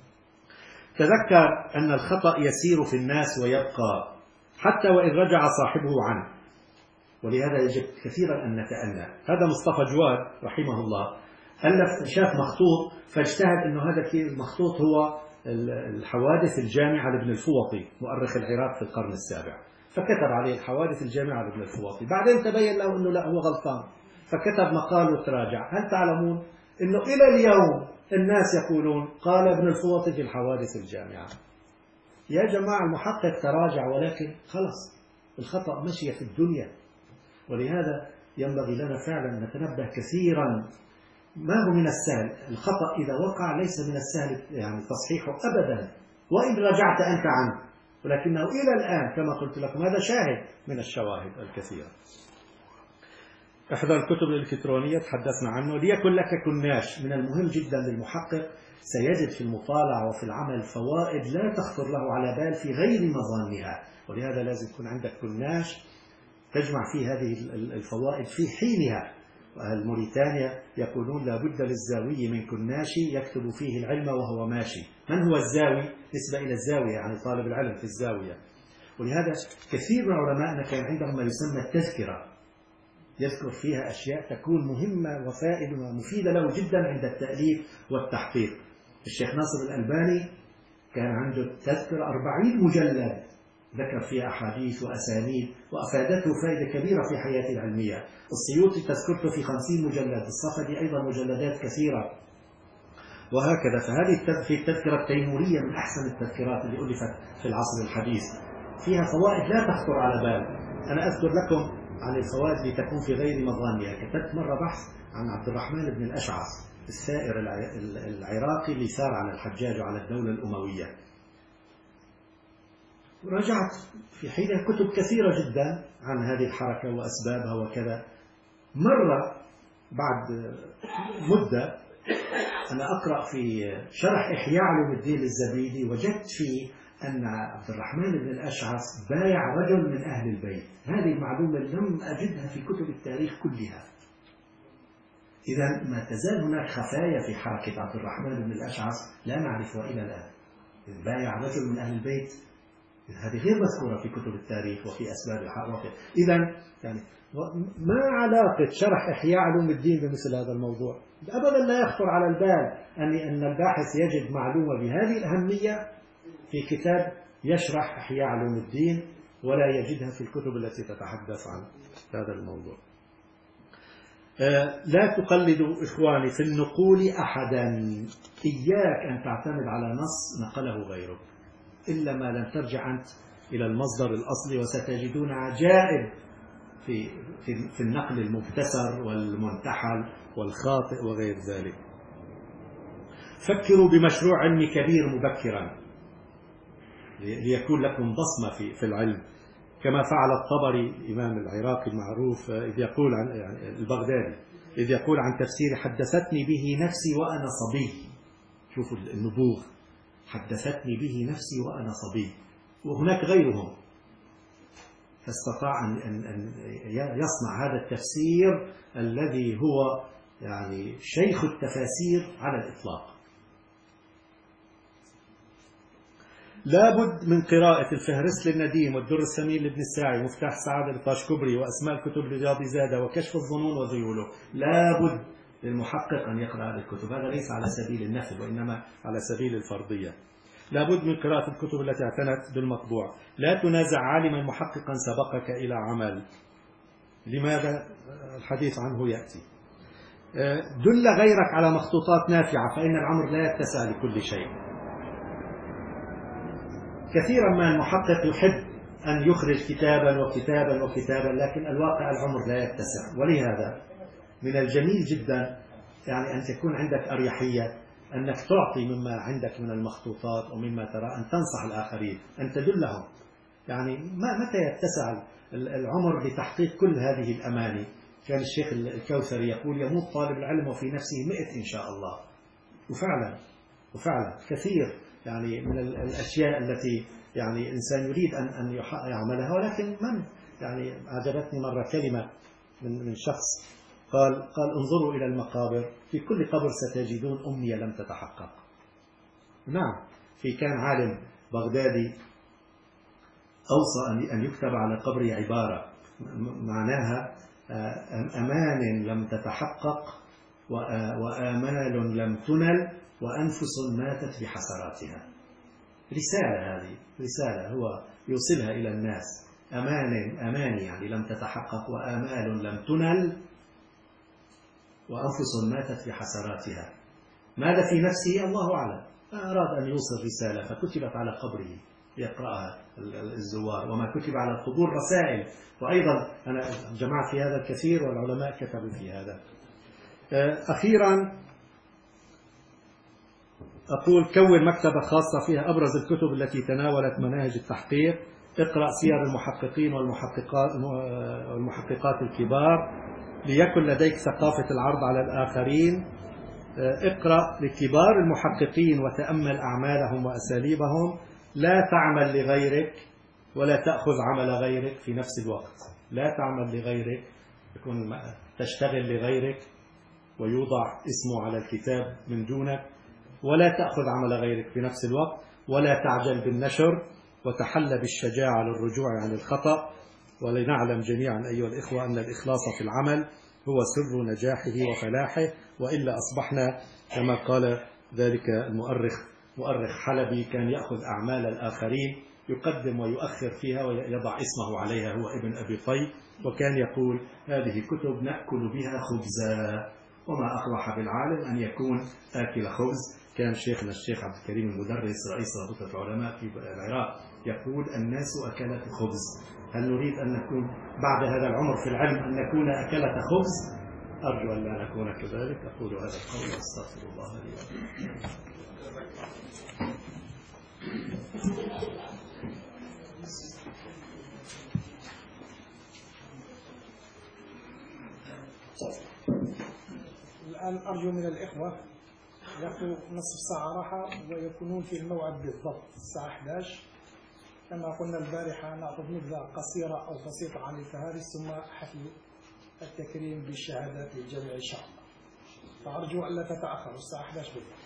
تذكر أن الخطأ يسير في الناس ويبقى حتى وإن رجع صاحبه عنه، ولهذا يجب كثيرا أن نتأنى. هذا مصطفى جواد رحمه الله ألف، شاف مخطوط فاجتهد أنه هذا المخطوط هو الحوادث الجامعة لابن الفوطي مؤرخ العراق في القرن السابع، فكتب عليه الحوادث الجامعة لابن الفوطي. بعدين تبين له أنه لا، هو غلطان، فكتب مقال وتراجع. هل تعلمون أنه إلى اليوم الناس يقولون قال ابن الفوطي في الحوادث الجامعة؟ يا جماعة المحقق تراجع، ولكن خلص الخطأ مشي في الدنيا. ولهذا ينبغي لنا فعلا أن نتنبه كثيرا. ما هو من السهل الخطأ إذا وقع، ليس من السهل يعني تصحيحه أبدا وإن رجعت أنت عنه، ولكنه إلى الآن كما قلت لكم هذا شاهد من الشواهد الكثيرة. إحدى الكتب الإلكترونية تحدثنا عنه، ليكن لك كناش. من المهم جدا للمحقق سيجد في المطالعة وفي العمل فوائد لا تخطر له على بال في غير مظانها، ولهذا لازم يكون عندك كناش تجمع فيه هذه الفوائد في حينها. وأهل موريتانيا يقولون لا بد للزاوي من كناشي يكتب فيه العلم وهو ماشي. من هو الزاوي؟ نسبة إلى الزاوية، يعني طالب العلم في الزاوية. ولهذا كثير من علمائنا كان عندهم ما يسمى التذكرة، يذكر فيها أشياء تكون مهمة وفائدة ومفيدة له جدا عند التأليف والتحقيق. الشيخ ناصر الألباني كان عنده تذكرة 40 مجلد ذكر فيها أحاديث وأسانيد وأفادته فائدة كبيرة في حياته العلمية. السيوطي تذكرته في 50 مجلد، الصفدي أيضا مجلدات كثيرة، وهكذا. فهذه في التذكرة التيمورية من أحسن التذكرات اللي ألفت في العصر الحديث، فيها فوائد لا تخطر على بال. أنا أذكر لكم عن الفوائد اللي تكون في غير مظانها. كتبت مرة بحث عن عبد الرحمن بن الأشعث الثائر العراقي اللي ثار على الحجاج وعلى الدولة الأموية. رجعت في حينها كتب كثيرة جدا عن هذه الحركة وأسبابها وكذا. مرة بعد مدة أنا أقرأ في شرح إحياء علوم الدين للزبيدي، وجدت فيه أن عبد الرحمن بن الأشعث بايع رجل من أهل البيت. هذه المعلومة لم أجدها في كتب التاريخ كلها. إذا ما تزال هناك خفايا في حركة عبد الرحمن بن الأشعث لا نعرفها إلى الآن. بايع رجل من أهل البيت، هذه غير مذكورة في كتب التاريخ وفي أسباب الحركة. إذا يعني ما علاقة شرح إحياء علوم الدين بمثل هذا الموضوع؟ أبدا لا يخطر على البال أن الباحث يجد معلومة بهذه الأهمية في كتاب يشرح إحياء علوم الدين ولا يجدها في الكتب التي تتحدث عن هذا الموضوع. لا تقلدوا إخواني في النقول أحدا. إياك أن تعتمد على نص نقله غيرك إلا ما لم ترجع أنت إلى المصدر الأصلي، وستجدون عجائب في النقل المبتسر والمنتحل والخاطئ وغير ذلك. فكروا بمشروع علمي كبير مبكرا ليكون لكم بصمة في العلم، كما فعل الطبري الإمام العراقي المعروف إذ يقول عن يعني البغدادي إذ يقول عن تفسير حدثتني به نفسي وأنا صبي. شوفوا النبوغ، حدثتني به نفسي وأنا صبي، وهناك غيرهم. فاستطاع أن يصنع هذا التفسير الذي هو يعني شيخ التفاسير على الإطلاق. لابد من قراءة الفهرست للنديم والدر الثمين لابن الساعي ومفتاح السعادة للطاشكبري وأسماء الكتب لرياض زادة وكشف الظنون وذيوله. لابد للمحقق أن يقرأ هذه الكتب. هذا ليس على سبيل النفل وإنما على سبيل الفرضية. لابد من قراءة الكتب التي اعتنت بالمطبوع. لا تنازع عالما محققا سبقك إلى عمل. لماذا؟ الحديث عنه يأتي. دل غيرك على مخطوطات نافعة فإن العمر لا يتسع لكل شيء. كثيرا ما المحقق يحب أن يخرج كتابا وكتابا وكتابا، لكن الواقع العمر لا يتسع. ولهذا من الجميل جدا يعني أن تكون عندك أريحية أنك تعطي مما عندك من المخطوطات ومما ترى، أن تنصح الآخرين، أن تدلهم. يعني متى يتسع العمر لتحقيق كل هذه الأماني؟ كان الشيخ الكوثري يقول يموت طالب العلم وفي نفسه 100 إن شاء الله. وفعلا كثير يعني من الأشياء التي يعني إنسان يريد أن يعملها، ولكن من يعني أعجبتني مرة كلمة من شخص قال انظروا إلى المقابر، في كل قبر ستجدون أمنية لم تتحقق. نعم، كان عالم بغدادي أوصى أن يكتب على قبره عبارة معناها أمان لم تتحقق وآمال لم تنل وأنفس ماتت بحسراتها. رسالة، هذه رسالة هو يوصلها إلى الناس. أماني يعني لم تتحقق وآمال لم تنل وأنفس ماتت بحسراتها. ماذا في نفسه الله أعلم، أراد أن يوصل رسالة فكتبت على قبره يقرأها الزوار، وما كتب على القبور رسائل. وأيضا أنا جمعت في هذا الكثير والعلماء كتبوا في هذا. أخيرا أقول كون مكتبة خاصة فيها أبرز الكتب التي تناولت مناهج التحقيق. اقرأ سير المحققين والمحققات الكبار ليكن لديك ثقافة العرض على الآخرين. اقرأ لكبار المحققين وتأمل أعمالهم وأساليبهم. لا تعمل لغيرك ولا تأخذ عمل غيرك في نفس الوقت. لا تعمل لغيرك، تكون تشتغل لغيرك ويوضع اسمه على الكتاب من دونك، ولا تأخذ عمل غيرك في نفس الوقت. ولا تعجل بالنشر، وتحلى بالشجاعة للرجوع عن الخطأ. ولنعلم جميعا أيها الإخوة أن الإخلاص في العمل هو سر نجاحه وفلاحه، وإلا أصبحنا كما قال ذلك مؤرخ حلبي كان يأخذ أعمال الآخرين يقدم ويؤخر فيها ويضع اسمه عليها، هو ابن أبي طيب، وكان يقول هذه كتب نأكل بها خبزا، وما أقبح بالعالم أن يكون آكل خبز. كان شيخنا الشيخ عبد الكريم المدرس رئيس رابطة العلماء في العراق يقول الناس أكلة خبز. هل نريد أن نكون بعد هذا العمر في العلم أن نكون أكلة خبز؟ أرجو أن لا نكون كذلك. أقول هذا القول وأستغفر الله لي ولكم. الآن أرجو من الإخوة يأخذوا نصف ساعة راحة ويكونون في الموعد بالضبط الساعة 11. كما قلنا البارحة نأخذ نبذة قصيرة أو بسيطة عن الفهارس ثم حفل التكريم بالشهادات للجميع إن شاء الله. فأرجو أن لا تتأخروا الساعة 11 بالضبط.